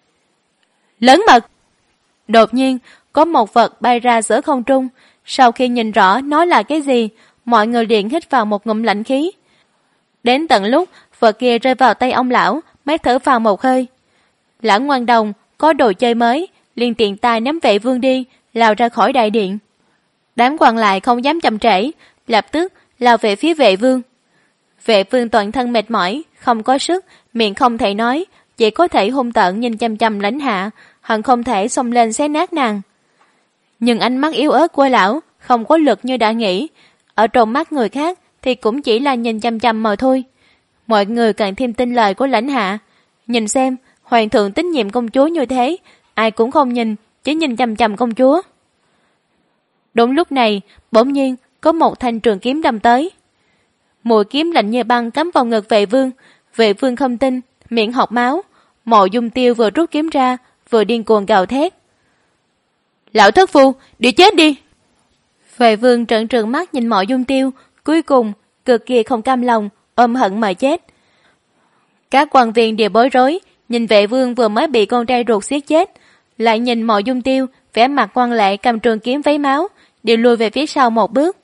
Lớn mật! Đột nhiên, có một vật bay ra giữa không trung. Sau khi nhìn rõ nó là cái gì, mọi người liền hít vào một ngụm lạnh khí. Đến tận lúc vật kia rơi vào tay ông lão mới thở vào một hơi. Lão ngoan đồng có đồ chơi mới, liền tiện tay ném Vệ Vương đi, lao ra khỏi đại điện. Đám còn lại không dám chậm trễ, lập tức lao về phía Vệ Vương. Vệ Vương toàn thân mệt mỏi, không có sức, miệng không thể nói, chỉ có thể hung tợn nhìn chăm chăm Lãnh Hạ, hận không thể xông lên xé nát nàng. Nhưng ánh mắt yếu ớt của lão không có lực như đã nghĩ, ở trong mắt người khác thì cũng chỉ là nhìn chăm chăm mà thôi. Mọi người càng thêm tin lời của Lãnh Hạ. Nhìn xem, hoàng thượng tín nhiệm công chúa như thế, ai cũng không nhìn, chỉ nhìn chăm chăm công chúa. Đúng lúc này, bỗng nhiên có một thanh trường kiếm đâm tới. Mũi kiếm lạnh như băng cắm vào ngực Vệ Vương. Vệ Vương không tin, miệng học máu. Mộ Dung Tiêu vừa rút kiếm ra, vừa điên cuồng gào thét. Lão thất phu, đi chết đi! Vệ Vương trợn trừng mắt nhìn Mộ Dung Tiêu, cuối cùng cực kỳ không cam lòng, ôm hận mà chết. Các quan viên đều bối rối, nhìn Vệ Vương vừa mới bị con trai ruột giết chết, lại nhìn Mộ Dung Tiêu vẻ mặt quan lệ cầm trường kiếm vấy máu, đều lùi về phía sau một bước.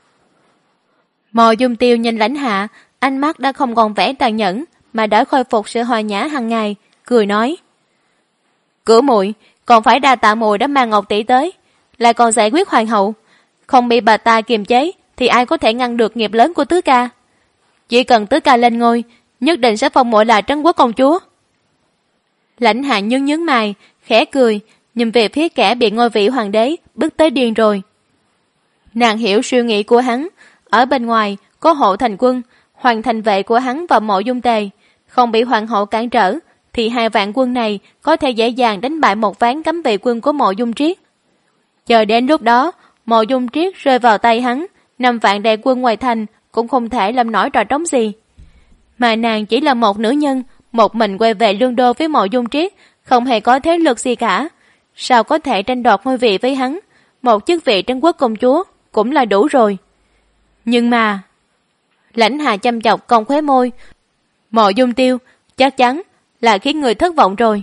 Mộ Dung Tiêu nhìn Lãnh Hạ, ánh mắt đã không còn vẻ tàn nhẫn, mà đã khôi phục sự hòa nhã hàng ngày, cười nói: Cửu muội, còn phải đa tạ muội đã mang Ngọc tỷ tới, lại còn giải quyết hoàng hậu, không bị bà ta kiềm chế thì ai có thể ngăn được nghiệp lớn của tứ ca. Chỉ cần tứ ca lên ngôi, nhất định sẽ phong muội là Trấn Quốc công chúa. Lãnh Hạ nhướng nhướng mày, khẽ cười, nhìn về phía kẻ bị ngôi vị hoàng đế bước tới điên rồi. Nàng hiểu suy nghĩ của hắn, ở bên ngoài có hộ thành quân, hoàng thành vệ của hắn và Mộ Dung Tề, không bị hoàng hậu cản trở thì 2 vạn quân này có thể dễ dàng đánh bại một ván cấm vệ quân của Mộ Dung Triết. Chờ đến lúc đó, Mộ Dung Triết rơi vào tay hắn, 5 vạn đại quân ngoài thành cũng không thể làm nổi trò trống gì. Mà nàng chỉ là một nữ nhân, một mình quay về Lương Đô với Mộ Dung Triết, không hề có thế lực gì cả, sao có thể tranh đoạt ngôi vị với hắn? Một chức vị Trấn Quốc công chúa cũng là đủ rồi. Nhưng mà Lãnh Hạ chăm chọc cong khóe môi. Mộ Dung Tiêu chắc chắn là khiến người thất vọng rồi.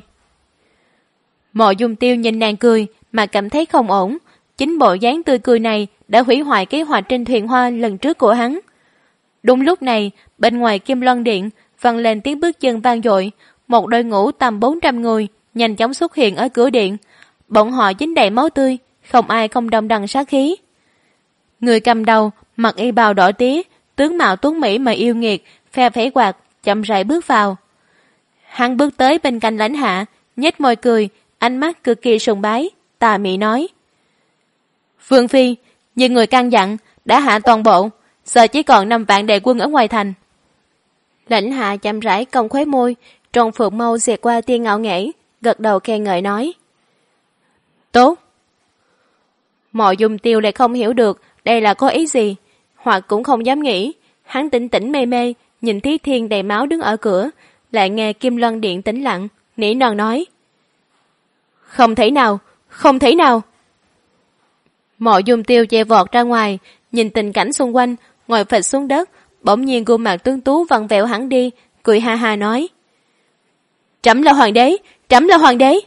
Mộ Dung Tiêu nhìn nàng cười mà cảm thấy không ổn. Chính bộ dáng tươi cười này đã hủy hoại kế hoạch trên thuyền hoa lần trước của hắn. Đúng lúc này, bên ngoài Kim Loan Điện vang lên tiếng bước chân vang dội. Một đội ngũ tầm 400 người nhanh chóng xuất hiện ở cửa điện. Bọn họ dính đầy máu tươi, không ai không đong đằng sát khí. Người cầm đầu mặc y bào đỏ tía, tướng mạo tuấn mỹ mà yêu nghiệt, phe phẩy quạt, chậm rãi bước vào. Hắn bước tới bên cạnh Lãnh Hạ, nhếch môi cười, ánh mắt cực kỳ sùng bái, tà mị nói: Vương phi, như người căn dặn, đã hạ toàn bộ, giờ chỉ còn 5 vạn đại quân ở ngoài thành. Lãnh Hạ chậm rãi cong khóe môi, trong phượng mâu xẹt qua tia ngạo nghễ, gật đầu khen ngợi nói: Tốt. Mộ Dung Tiêu lại không hiểu được đây là có ý gì, hoặc cũng không dám nghĩ. Hắn tỉnh tỉnh mê mê, nhìn Thí Thiên đầy máu đứng ở cửa, lại nghe Kim Loan Điện tĩnh lặng, nỉ non nói: Không thể nào, không thể nào. Mộ Dung Tiêu chạy vọt ra ngoài, nhìn tình cảnh xung quanh, ngồi phịch xuống đất, bỗng nhiên gương mặt tuấn tú vặn vẹo hẳn đi, cười ha ha nói: Trẫm là hoàng đế, trẫm là hoàng đế.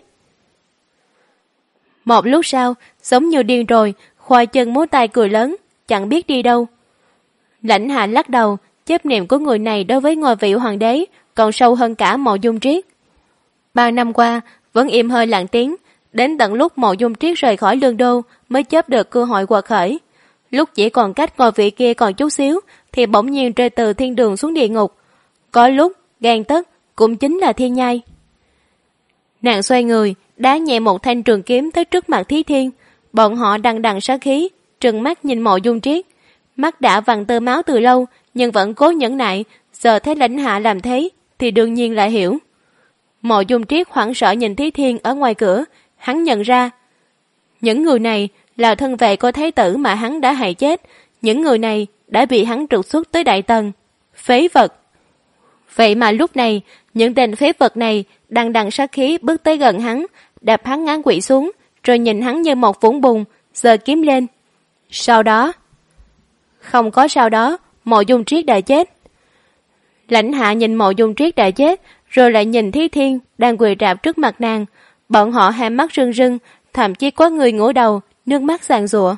Một lúc sau, giống như điên rồi, khoai chân múa tay cười lớn, chẳng biết đi đâu. Lãnh Hạ lắc đầu, chấp niệm của người này đối với ngôi vị hoàng đế còn sâu hơn cả Mộ Dung Triết. 3 năm qua vẫn im hơi lặng tiếng, đến tận lúc Mộ Dung Triết rời khỏi Lương Đô mới chớp được cơ hội quật khởi. Lúc chỉ còn cách ngôi vị kia còn chút xíu thì bỗng nhiên rơi từ thiên đường xuống địa ngục. Có lúc gan tất cũng chính là thiên nhai. Nàng xoay người, đá nhẹ một thanh trường kiếm tới trước mặt Thí Thiên. Bọn họ đằng đằng sát khí, trừng mắt nhìn Mộ Dung Triết. Mắt đã vằn tơ máu từ lâu, nhưng vẫn cố nhẫn nại. Giờ thấy Lãnh Hạ làm thế thì đương nhiên lại hiểu. Mộ Dung Triết hoảng sợ nhìn Thí Thiên ở ngoài cửa. Hắn nhận ra những người này là thân vệ của thái tử mà hắn đã hại chết. Những người này đã bị hắn trục xuất tới Đại Tần. Phế vật. Vậy mà lúc này những tên phế vật này đằng đằng sát khí bước tới gần hắn, đạp hắn ngã quỵ xuống, rồi nhìn hắn như một vũng bùn, giơ kiếm lên. Sau đó không có sau đó, Mộ Dung Triết đã chết. Lãnh Hạ nhìn Mộ Dung Triết đã chết, rồi lại nhìn Thí Thiên đang quỳ rạp trước mặt nàng. Bọn họ hai mắt rưng rưng, thậm chí có người ngửa đầu, nước mắt giàn giụa.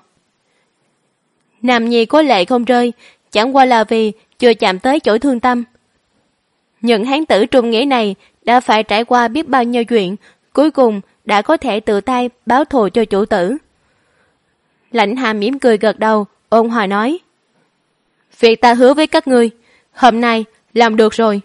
Nam nhi có lệ không rơi, chẳng qua là vì chưa chạm tới chỗ thương tâm. Những hán tử trung nghĩa này đã phải trải qua biết bao nhiêu chuyện, cuối cùng đã có thể tự tay báo thù cho chủ tử. Lãnh Hà mỉm cười gật đầu, ôn hòa nói: việc ta hứa với các ngươi, hôm nay làm được rồi.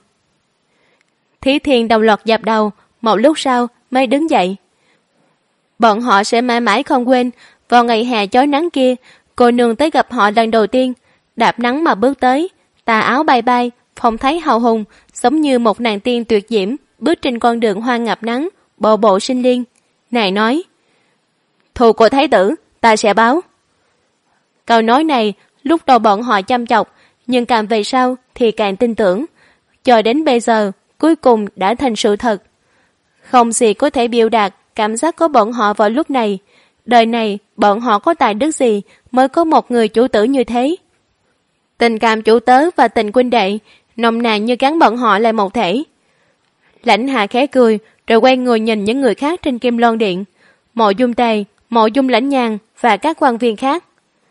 Thí Thiên đồng loạt dập đầu, một lúc sau mới đứng dậy. Bọn họ sẽ mãi mãi không quên vào ngày hè chói nắng kia, cô nương tới gặp họ lần đầu tiên, đạp nắng mà bước tới, tà áo bay bay, phong thái hào hùng, giống như một nàng tiên tuyệt diễm bước trên con đường hoa ngập nắng, bộ bộ sinh liên. Nàng nói: thù của thái tử ta sẽ báo. Câu nói này lúc đầu bọn họ chăm chọc, nhưng càng về sau thì càng tin tưởng. Cho đến bây giờ cuối cùng đã thành sự thật. Không gì có thể biểu đạt cảm giác của bọn họ vào lúc này. Đời này bọn họ có tài đức gì mới có một người chủ tử như thế. Tình cảm chủ tớ và tình huynh đệ nồng nàn như gắn bọn họ lại một thể. Lãnh Hạ khẽ cười rồi quay người nhìn những người khác trên Kim Loan Điện, Mộ Dung Tề, Mộ Dung Lãnh Nhàn và các quan viên khác.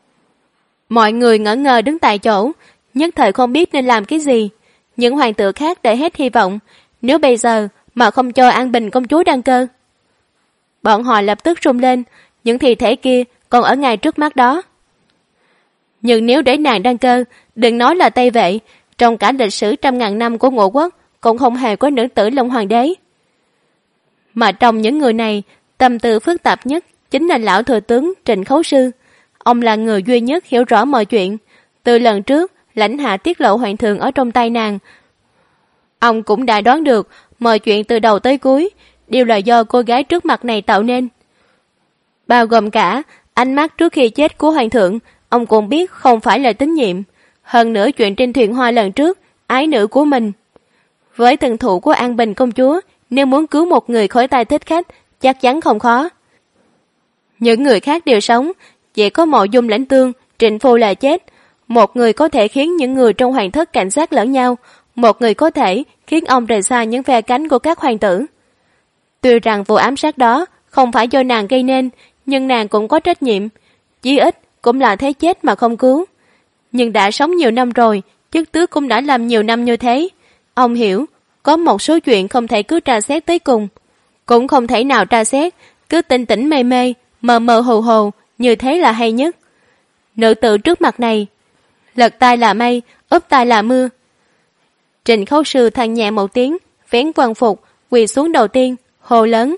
Mọi người ngỡ ngơ đứng tại chỗ, nhất thời không biết nên làm cái gì. Những hoàng tử khác đã hết hy vọng, nếu bây giờ mà không cho An Bình công chúa đăng cơ. Bọn họ lập tức rung lên, những thi thể kia còn ở ngay trước mắt đó. Nhưng nếu để nàng đăng cơ, đừng nói là Tây Vệ, trong cả lịch sử trăm ngàn năm của Ngũ Quốc cũng không hề có nữ tử Long Hoàng đế. Mà trong những người này, tâm tư phức tạp nhất chính là lão thừa tướng Trịnh Khấu Sư. Ông là người duy nhất hiểu rõ mọi chuyện. Từ lần trước Lãnh Hạ tiết lộ hoàng thượng ở trong tay nàng, ông cũng đã đoán được mọi chuyện từ đầu tới cuối đều là do cô gái trước mặt này tạo nên. Bao gồm cả ánh mắt trước khi chết của hoàng thượng, ông cũng biết không phải là tín nhiệm. Hơn nữa chuyện trên thuyền hoa lần trước, ái nữ của mình. Với thần thủ của An Bình công chúa, nếu muốn cứu một người khỏi tay thích khách, chắc chắn không khó. Những người khác đều sống, chỉ có Mộ Dung Lãnh Tương, Trịnh Phu là chết. Một người có thể khiến những người trong hoàng thất cảnh giác lẫn nhau, một người có thể khiến ông rời xa những phe cánh của các hoàng tử. Tuy rằng vụ ám sát đó không phải do nàng gây nên, nhưng nàng cũng có trách nhiệm. Chí ít cũng là thế chết mà không cứu. Nhưng đã sống nhiều năm rồi, chức tước cũng đã làm nhiều năm như thế. Ông hiểu, có một số chuyện không thể cứ tra xét tới cùng. Cũng không thể nào tra xét, cứ tỉnh tỉnh mê mê, mờ mờ hồ hồ, như thế là hay nhất. Nữ tử trước mặt này, lật tai là mây, úp tai là mưa. Trịnh Khấu Sư than nhẹ một tiếng, vén quan phục, quỳ xuống đầu tiên, hô lớn: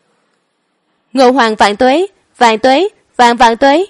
Ngô Hoàng vạn tuế, vạn tuế, vạn vạn tuế.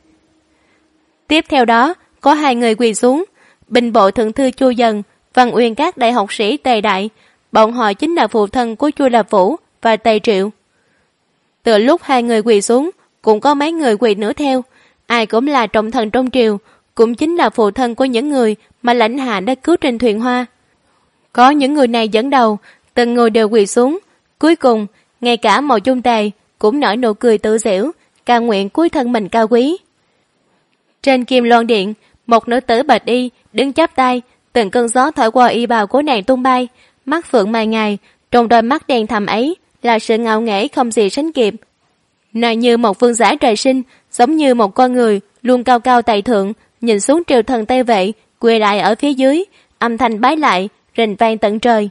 Tiếp theo đó, có hai người quỳ xuống, binh bộ thượng thư Chu Dần, Văn Uyên các đại học sĩ Tề Đại. Bọn họ chính là phụ thân của Chu Lập Vũ và Tề Triệu. Từ lúc hai người quỳ xuống, cũng có mấy người quỳ nữa theo. Ai cũng là trọng thần trong triều, cũng chính là phụ thân của những người mà Lãnh Hạ đã cứu trên thuyền hoa. Có những người này dẫn đầu, từng người đều quỳ xuống. Cuối cùng, ngay cả Mộ Dung Tề cũng nở nụ cười tự giễu, càng nguyện cúi thân mình cao quý. Trên Kim Loan Điện, một nữ tử bạch y đứng chắp tay, từng cơn gió thổi qua y bào của nàng tung bay, mắt phượng mai ngài, trong đôi mắt đen thẳm ấy là sự ngạo nghễ không gì sánh kịp. Nàng như một vương giả trời sinh, giống như một con người luôn cao cao tại thượng, nhìn xuống triều thần Tây Vệ quỳ lại ở phía dưới, âm thanh bái lại rền vang tận trời.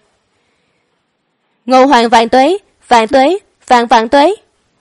Ngô Hoàng vạn tuế, vạn tuế, vạn vạn tuế.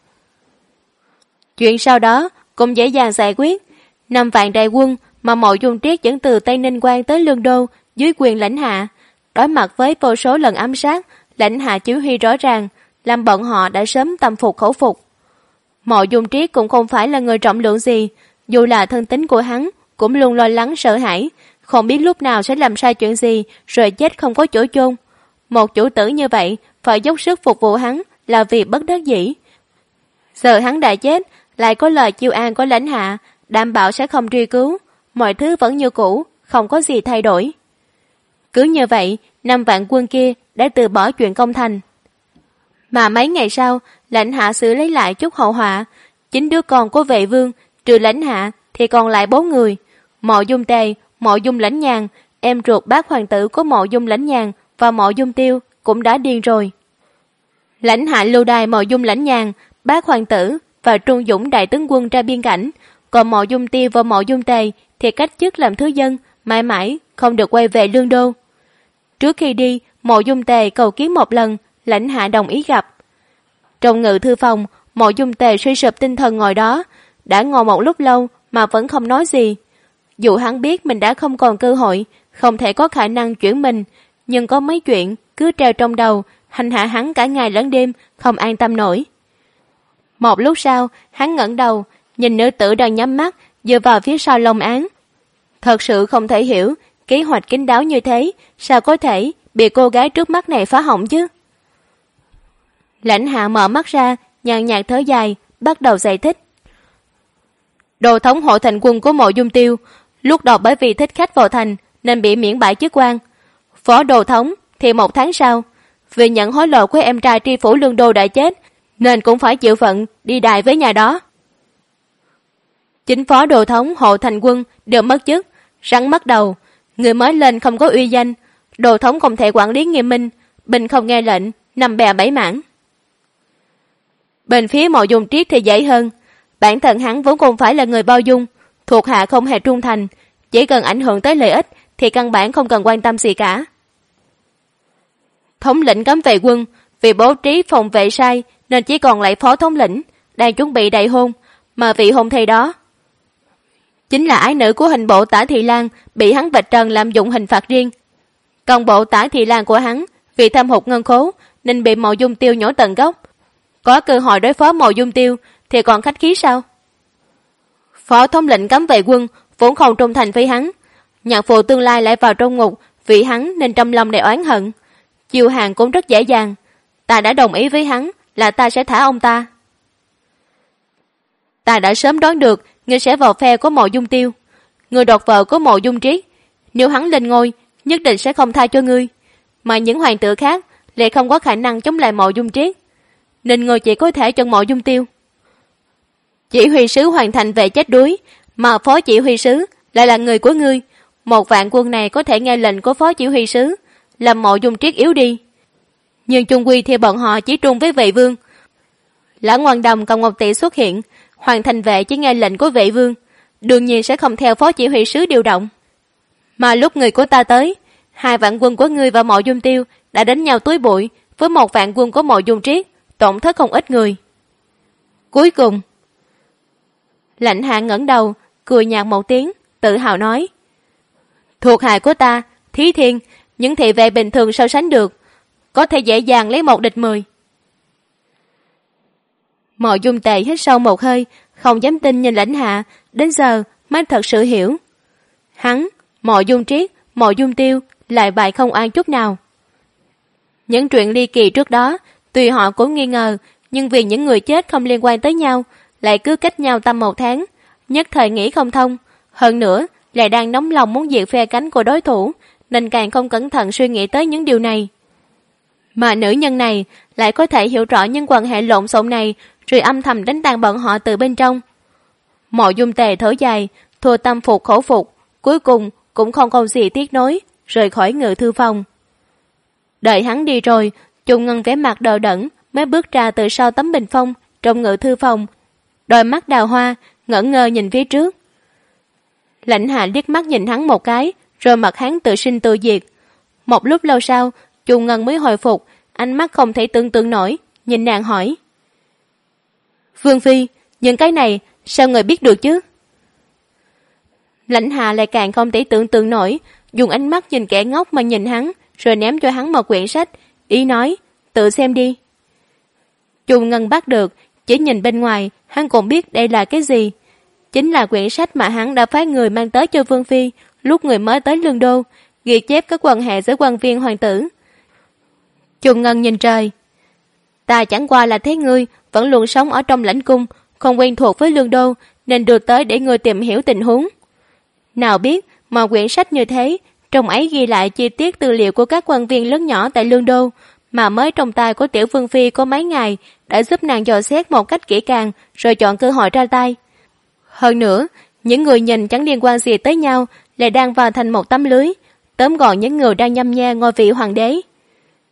Chuyện sau đó cũng dễ dàng giải quyết. 5 vạn đại quân mà Mộ Dung Triết dẫn từ Tây Ninh Quan tới Lương Đô dưới quyền Lãnh Hạ, đối mặt với vô số lần ám sát, Lãnh Hạ chỉ huy rõ ràng, làm bọn họ đã sớm tâm phục khẩu phục. Mộ Dung Triết cũng không phải là người trọng lượng gì, dù là thân tính của hắn cũng luôn lo lắng sợ hãi, không biết lúc nào sẽ làm sai chuyện gì rồi chết không có chỗ chôn. Một chủ tử như vậy phải dốc sức phục vụ hắn là vì bất đắc dĩ. Giờ hắn đã chết, lại có lời chiêu an của Lãnh Hạ, đảm bảo sẽ không truy cứu, mọi thứ vẫn như cũ, không có gì thay đổi. Cứ như vậy, 5 vạn quân kia đã từ bỏ chuyện công thành. Mà mấy ngày sau, Lãnh Hạ xử lý lại chút hậu họa. 9 đứa con của Vệ Vương, trừ Lãnh Hạ thì còn lại 4 người. Mộ Dung Tề, Mộ Dung Lãnh Nhàn, em ruột bác hoàng tử của Mộ Dung Lãnh Nhàn và Mộ Dung Tiêu cũng đã điên rồi. Lãnh hạ Lưu Đài Mộ Dung Lãnh Nhàn, Bác hoàng tử và Trung Dũng đại tướng quân ra biên cảnh, còn Mộ Dung Tiêu và Mộ Dung Tề thì cách chức làm thứ dân, mãi mãi không được quay về Lương Đô. Trước khi đi, Mộ Dung Tề cầu kiến một lần, Lãnh hạ đồng ý gặp. Trong ngự thư phòng, Mộ Dung Tề suy sụp tinh thần ngồi đó, đã ngồi một lúc lâu mà vẫn không nói gì. Dù hắn biết mình đã không còn cơ hội, không thể có khả năng chuyển mình, nhưng có mấy chuyện cứ treo trong đầu, hành hạ hắn cả ngày lẫn đêm, không an tâm nổi. Một lúc sau, hắn ngẩng đầu, nhìn nữ tử đang nhắm mắt, dựa vào phía sau lông án. Thật sự không thể hiểu, kế hoạch kín đáo như thế, sao có thể bị cô gái trước mắt này phá hỏng chứ? Lãnh hạ mở mắt ra, nhàn nhạt thở dài, bắt đầu giải thích. Đồ thống hộ thành quân của Mộ Dung Tiêu, lúc đầu bởi vì thích khách vào thành nên bị miễn bãi chức quan. Phó đồ thống thì 1 tháng sau, vì nhận hối lộ của em trai tri phủ Lương Đô đã chết, nên cũng phải chịu phận đi đài với nhà đó. Chính phó đồ thống hộ thành quân đều mất chức, rắn mất đầu, người mới lên không có uy danh, đồ thống không thể quản lý nghiêm minh, binh không nghe lệnh, nằm bè bẫy mảng. Bên phía Mộ Dung Triết thì dễ hơn, bản thân hắn vốn không phải là người bao dung, thuộc hạ không hề trung thành, chỉ cần ảnh hưởng tới lợi ích thì căn bản không cần quan tâm gì cả. Thống lĩnh cấm vệ quân vì bố trí phòng vệ sai nên chỉ còn lại phó thống lĩnh đang chuẩn bị đại hôn, mà vị hôn thê đó chính là ái nữ của hình bộ Tả Thị Lan, bị hắn vạch trần làm dụng hình phạt riêng. Còn bộ Tả Thị Lan của hắn vì thâm hụt ngân khố nên bị Mộ Dung Tiêu nhổ tận gốc. Có cơ hội đối phó Mộ Dung Tiêu thì còn khách khí sao? Phó thống lĩnh cấm vệ quân vốn không trung thành với hắn, nhạc phụ tương lai lại vào trong ngục vì hắn nên trong lòng đầy oán hận. Chiêu hàng cũng rất dễ dàng, ta đã đồng ý với hắn là ta sẽ thả ông ta. Ta đã sớm đoán được ngươi sẽ vào phe của Mộ Dung Tiêu, người đột vợ của Mộ Dung Triết, nếu hắn lên ngôi nhất định sẽ không tha cho ngươi, mà những hoàng tử khác lại không có khả năng chống lại Mộ Dung Triết, nên ngươi chỉ có thể chọn Mộ Dung Tiêu. Chỉ huy sứ hoàn thành về chết đuối, mà phó chỉ huy sứ lại là người của ngươi, 1.000 quân này có thể nghe lệnh của phó chỉ huy sứ, làm Mộ Dung Triết yếu đi. Nhưng chung quy thì bọn họ chỉ trung với Vệ Vương. Lã Ngoan Đồng còn Ngọc Tỷ xuất hiện, hoàn thành vệ chỉ nghe lệnh của Vệ Vương, đương nhiên sẽ không theo phó chỉ huy sứ điều động. Mà lúc người của ta tới, 2.000 quân của ngươi và Mộ Dung Tiêu đã đánh nhau túi bụi với 1.000 quân của Mộ Dung Triết, tổn thất không ít người. Cuối cùng, Lãnh hạ ngẩng đầu, cười nhạt một tiếng, tự hào nói: thuộc hạ của ta, Thí Thiên, những thị vệ bình thường so sánh được, có thể dễ dàng lấy 1 địch 10. Mộ Dung Tề hít sâu một hơi, không dám tin nhìn Lãnh hạ, đến giờ mới thật sự hiểu. Hắn, Mộ Dung Triết, Mộ Dung Tiêu lại bại không oan chút nào. Những chuyện ly kỳ trước đó, tuy họ cũng nghi ngờ, nhưng vì những người chết không liên quan tới nhau, lại cứ cách nhau tầm 1 tháng, nhất thời nghĩ không thông. Hơn nữa, lại đang nóng lòng muốn diệt phe cánh của đối thủ, nên càng không cẩn thận suy nghĩ tới những điều này. Mà nữ nhân này lại có thể hiểu rõ những quan hệ lộn xộn này, rồi âm thầm đánh tan bọn họ từ bên trong. Mộ Dung Tề thở dài, thua tâm phục khẩu phục, cuối cùng cũng không còn gì tiếc nối, rời khỏi ngự thư phòng. Đợi hắn đi rồi, Trung Ngân vẻ mặt đờ đẫn mới bước ra từ sau tấm bình phong trong ngự thư phòng, đôi mắt đào hoa ngẩn ngơ nhìn phía trước. Lãnh hạ liếc mắt nhìn hắn một cái, rồi mặt hắn tự sinh tự diệt. Một lúc lâu sau, Trung Ngân mới hồi phục, ánh mắt không thể tưởng tượng nổi, nhìn nàng hỏi: Vương Phi, những cái này sao người biết được chứ? Lãnh hạ lại càng không thể tưởng tượng nổi, dùng ánh mắt nhìn kẻ ngốc mà nhìn hắn, rồi ném cho hắn một quyển sách, ý nói: tự xem đi. Trung Ngân bắt được, chỉ nhìn bên ngoài, hắn cũng biết đây là cái gì. Chính là quyển sách mà hắn đã phái người mang tới cho Vương Phi lúc người mới tới Lương Đô, ghi chép các quan hệ giữa quan viên hoàng tử. Trung Ngân nhìn trời: ta chẳng qua là thấy ngươi vẫn luôn sống ở trong lãnh cung, không quen thuộc với Lương Đô, nên đưa tới để ngươi tìm hiểu tình huống. Nào biết mà quyển sách như thế, trong ấy ghi lại chi tiết tư liệu của các quan viên lớn nhỏ tại Lương Đô, mà mới trong tay của tiểu Vương Phi có mấy ngày đã giúp nàng dò xét một cách kỹ càng, rồi chọn cơ hội ra tay. Hơn nữa, những người nhìn chẳng liên quan gì tới nhau lại đang vào thành một tấm lưới, tóm gọn những người đang nhăm nhe ngôi vị hoàng đế.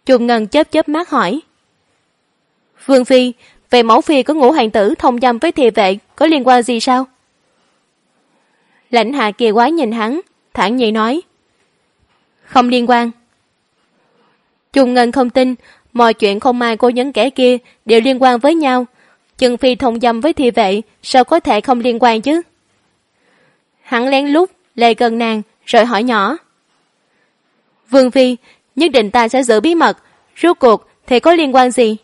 Trung Ngân chớp chớp mắt hỏi. Vương phi, về mẫu phi của Ngũ hoàng tử thông dâm với thị vệ có liên quan gì sao? Lãnh Hạ kỳ quái nhìn hắn, thản nhiên nói. Không liên quan. Trung Ngân không tin, mọi chuyện không may của những kẻ kia đều liên quan với nhau. Trần phi thông dâm với thị vệ, sao có thể không liên quan chứ? Hắn lén lút lại gần nàng, rồi hỏi nhỏ. Vương phi, nhất định ta sẽ giữ bí mật, rốt cuộc thì có liên quan gì?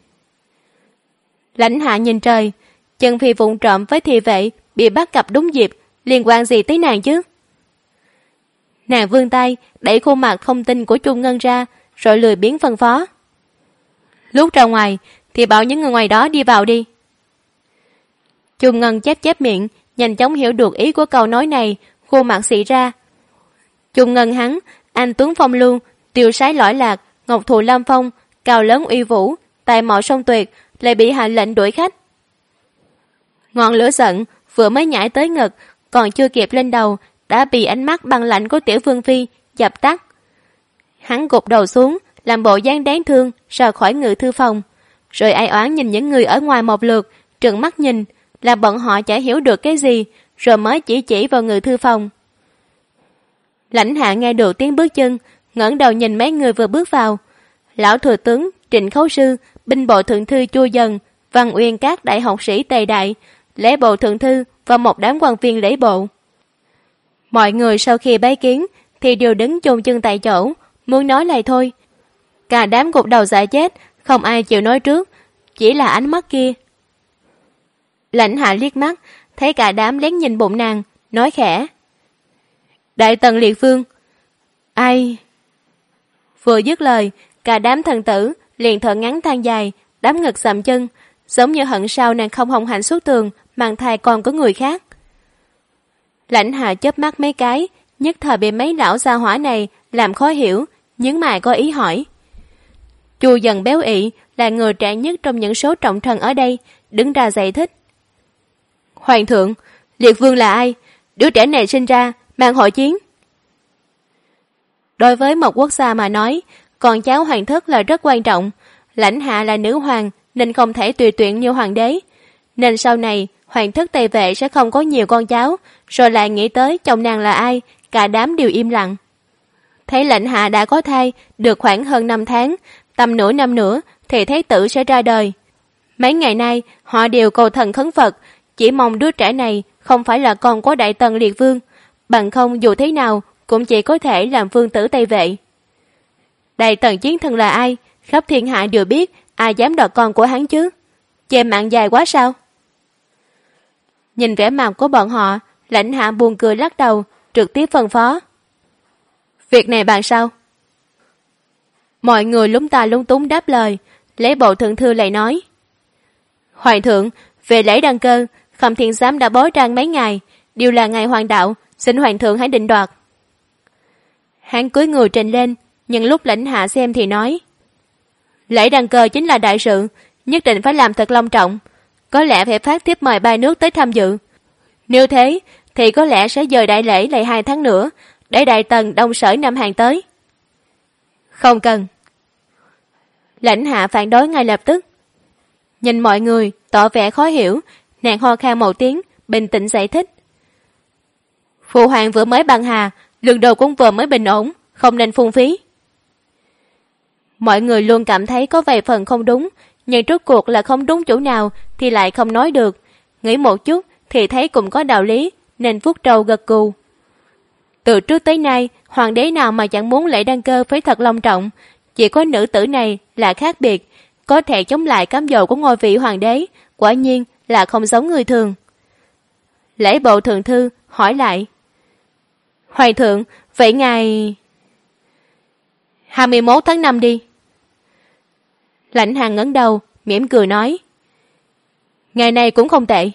Lãnh Hạ nhìn trời, Trần phi vụng trộm với thị vệ bị bắt gặp đúng dịp, liên quan gì tới nàng chứ? Nàng vươn tay đẩy khuôn mặt không tin của Trung Ngân ra, rồi lười biếng phân phó. Lúc ra ngoài thì bảo những người ngoài đó đi vào đi. Trung Ngân chép chép miệng, nhanh chóng hiểu được ý của câu nói này, khuôn mặt xị ra. Trung Ngân hắn, anh tuấn phong lưu, tiêu sái lõi lạc, ngọc thụ lâm phong, cao lớn uy vũ, tài mạo song tuyệt, lại bị hạ lệnh đuổi khách. Ngọn lửa giận vừa mới nhảy tới ngực, còn chưa kịp lên đầu, đã bị ánh mắt băng lạnh của tiểu vương phi dập tắt. Hắn gục đầu xuống, làm bộ dáng đáng thương, rời khỏi ngự thư phòng, rồi ai oán nhìn những người ở ngoài một lượt, trừng mắt nhìn, là bọn họ chả hiểu được cái gì, rồi mới chỉ vào ngự thư phòng. Lãnh Hạ nghe được tiếng bước chân, ngẩng đầu nhìn mấy người vừa bước vào. Lão thừa tướng Trịnh Khấu Sư, binh bộ thượng thư Chu Dần, Văn Uyên các đại học sĩ Tề Đại, lễ bộ thượng thư và một đám quan viên lễ bộ. Mọi người sau khi bái kiến thì đều đứng chôn chân tại chỗ, muốn nói lại thôi. Cả đám gục đầu dạ chết, không ai chịu nói trước, chỉ là ánh mắt kia. Lãnh Hạ liếc mắt, thấy cả đám lén nhìn bụng nàng, nói khẽ. Đại tần liệt vương. Ai? Vừa dứt lời, cả đám thần tử liền thở ngắn than dài, đám ngực sầm chân, giống như hận sao nàng không hồng hạnh xuất tường, mang thai con của người khác. Lãnh Hạ chớp mắt mấy cái, nhất thời bị mấy lão gia hỏa này làm khó hiểu, nhướng mày có ý hỏi. Chu Dần béo ị là người trẻ nhất trong những số trọng thần ở đây, đứng ra giải thích. Hoàng thượng, liệt vương là ai? Đứa trẻ này sinh ra mang hội chiến. Đối với một quốc gia mà nói, con cháu hoàng thất là rất quan trọng. Lãnh Hạ là nữ hoàng nên không thể tùy tiện như hoàng đế, nên sau này hoàng thất Tề Vệ sẽ không có nhiều con cháu. Rồi lại nghĩ tới chồng nàng là ai, cả đám đều im lặng. Thấy Lãnh Hạ đã có thai được khoảng hơn 5 tháng, tầm nửa năm nữa thì thái tử sẽ ra đời. Mấy ngày nay họ đều cầu thần khấn Phật, chỉ mong đứa trẻ này không phải là con của đại tần liệt vương, bằng không dù thế nào cũng chỉ có thể làm vương tử Tây Vệ. Đại tần chiến thần là ai, khắp thiên hạ đều biết, ai dám đoạt con của hắn chứ? Chê mạng dài quá sao? Nhìn vẻ mặt của bọn họ, Lãnh Hạ buồn cười lắc đầu, trực tiếp phân phó. Việc này bàn sao? Mọi người lúng ta lúng túng đáp lời, lễ bộ thượng thư lại nói. Hoàng thượng, về lễ đăng cơ, Khâm Thiên Giám đã bói trang mấy ngày, đều là ngày hoàng đạo, xin hoàng thượng hãy định đoạt. Hắn cúi người trình lên, nhưng lúc Lãnh Hạ xem thì nói. Lễ đăng cơ chính là đại sự, nhất định phải làm thật long trọng, có lẽ phải phát thiếp mời 3 nước tới tham dự. Nếu thế thì có lẽ sẽ dời đại lễ lại 2 tháng nữa, để đại tần đông sở Nam Hàn tới. Không cần. Lãnh Hạ phản đối ngay lập tức. Nhìn mọi người tỏ vẻ khó hiểu, nàng ho khan một tiếng, bình tĩnh giải thích. Phụ hoàng vừa mới băng hà, lương đồ cũng vừa mới bình ổn, không nên phung phí. Mọi người luôn cảm thấy có vài phần không đúng, nhưng rốt cuộc là không đúng chỗ nào thì lại không nói được. Nghĩ một chút thì thấy cũng có đạo lý, nên vuốt trâu gật gù. Từ trước tới nay, hoàng đế nào mà chẳng muốn lễ đăng cơ phải thật long trọng, chỉ có nữ tử này là khác biệt, có thể chống lại cám dỗ của ngôi vị hoàng đế, quả nhiên là không giống người thường. Lễ bộ thượng thư hỏi lại. Hoàng thượng, vậy ngày 21 tháng 5 đi. Lãnh Hạ ngẩng đầu, mỉm cười nói. Ngày này cũng không tệ.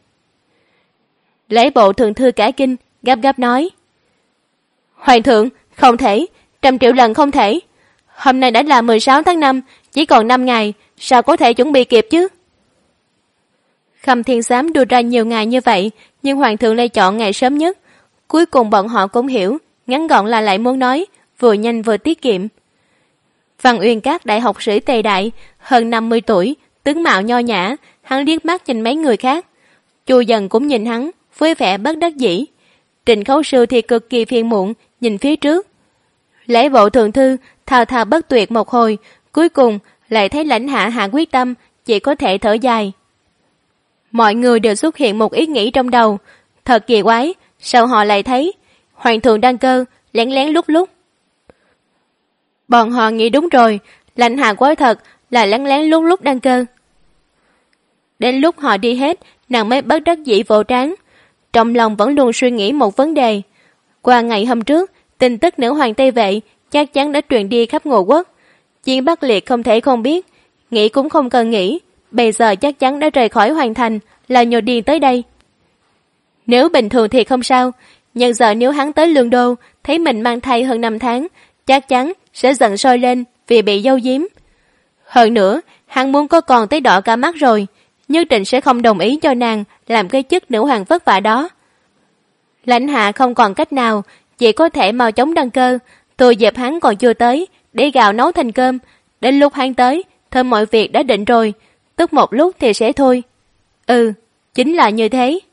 Lễ bộ thượng thư cả kinh, gấp gáp nói. Hoàng thượng, không thể, 100 triệu lần không thể. Hôm nay đã là 16 tháng 5, chỉ còn 5 ngày, sao có thể chuẩn bị kịp chứ? Khâm Thiên Giám đưa ra nhiều ngày như vậy, nhưng hoàng thượng lại chọn ngày sớm nhất. Cuối cùng bọn họ cũng hiểu, ngắn gọn là lại muốn nói, vừa nhanh vừa tiết kiệm. Văn Uyên Các đại học sĩ Tề Đại, hơn 50 tuổi, tướng mạo nho nhã, hắn liếc mắt nhìn mấy người khác. Chu Dần cũng nhìn hắn, với vẻ bất đắc dĩ. Trịnh Khấu Sư thì cực kỳ phiền muộn, nhìn phía trước. Lễ bộ thượng thư thao thao bất tuyệt một hồi, cuối cùng lại thấy Lãnh Hạ hạ quyết tâm, chỉ có thể thở dài. Mọi người đều xuất hiện một ý nghĩ trong đầu, thật kỳ quái, sao họ lại thấy Hoàng thượng đăng cơ, lén lén lúc lúc. Bọn họ nghĩ đúng rồi, Lãnh Hạ quái thật là lén lén lúc lúc đăng cơ. Đến lúc họ đi hết, nàng mới bất đắc dĩ vỗ trán. Trong lòng vẫn luôn suy nghĩ một vấn đề. Qua ngày hôm trước, tin tức nữ hoàng Tây Vệ chắc chắn đã truyền đi khắp Ngô quốc. Chiến Bắc Liệt không thể không biết, nghĩ cũng không cần nghĩ, bây giờ chắc chắn đã rời khỏi hoàng thành, là nhồi điên tới đây. Nếu bình thường thì không sao, nhưng giờ nếu hắn tới Lương Đô, thấy mình mang thai hơn 5 tháng, chắc chắn sẽ giận sôi lên vì bị giấu giếm. Hơn nữa, hắn muốn có con tới đỏ cả mắt rồi, nhất định sẽ không đồng ý cho nàng làm cái chức nữ hoàng vất vả đó. Lãnh Hạ không còn cách nào, chỉ có thể mau chóng đăng cơ, thừa dịp hắn còn chưa tới, để gạo nấu thành cơm. Đến lúc hắn tới, thôi mọi việc đã định rồi, tức một lúc thì sẽ thôi. Ừ, chính là như thế.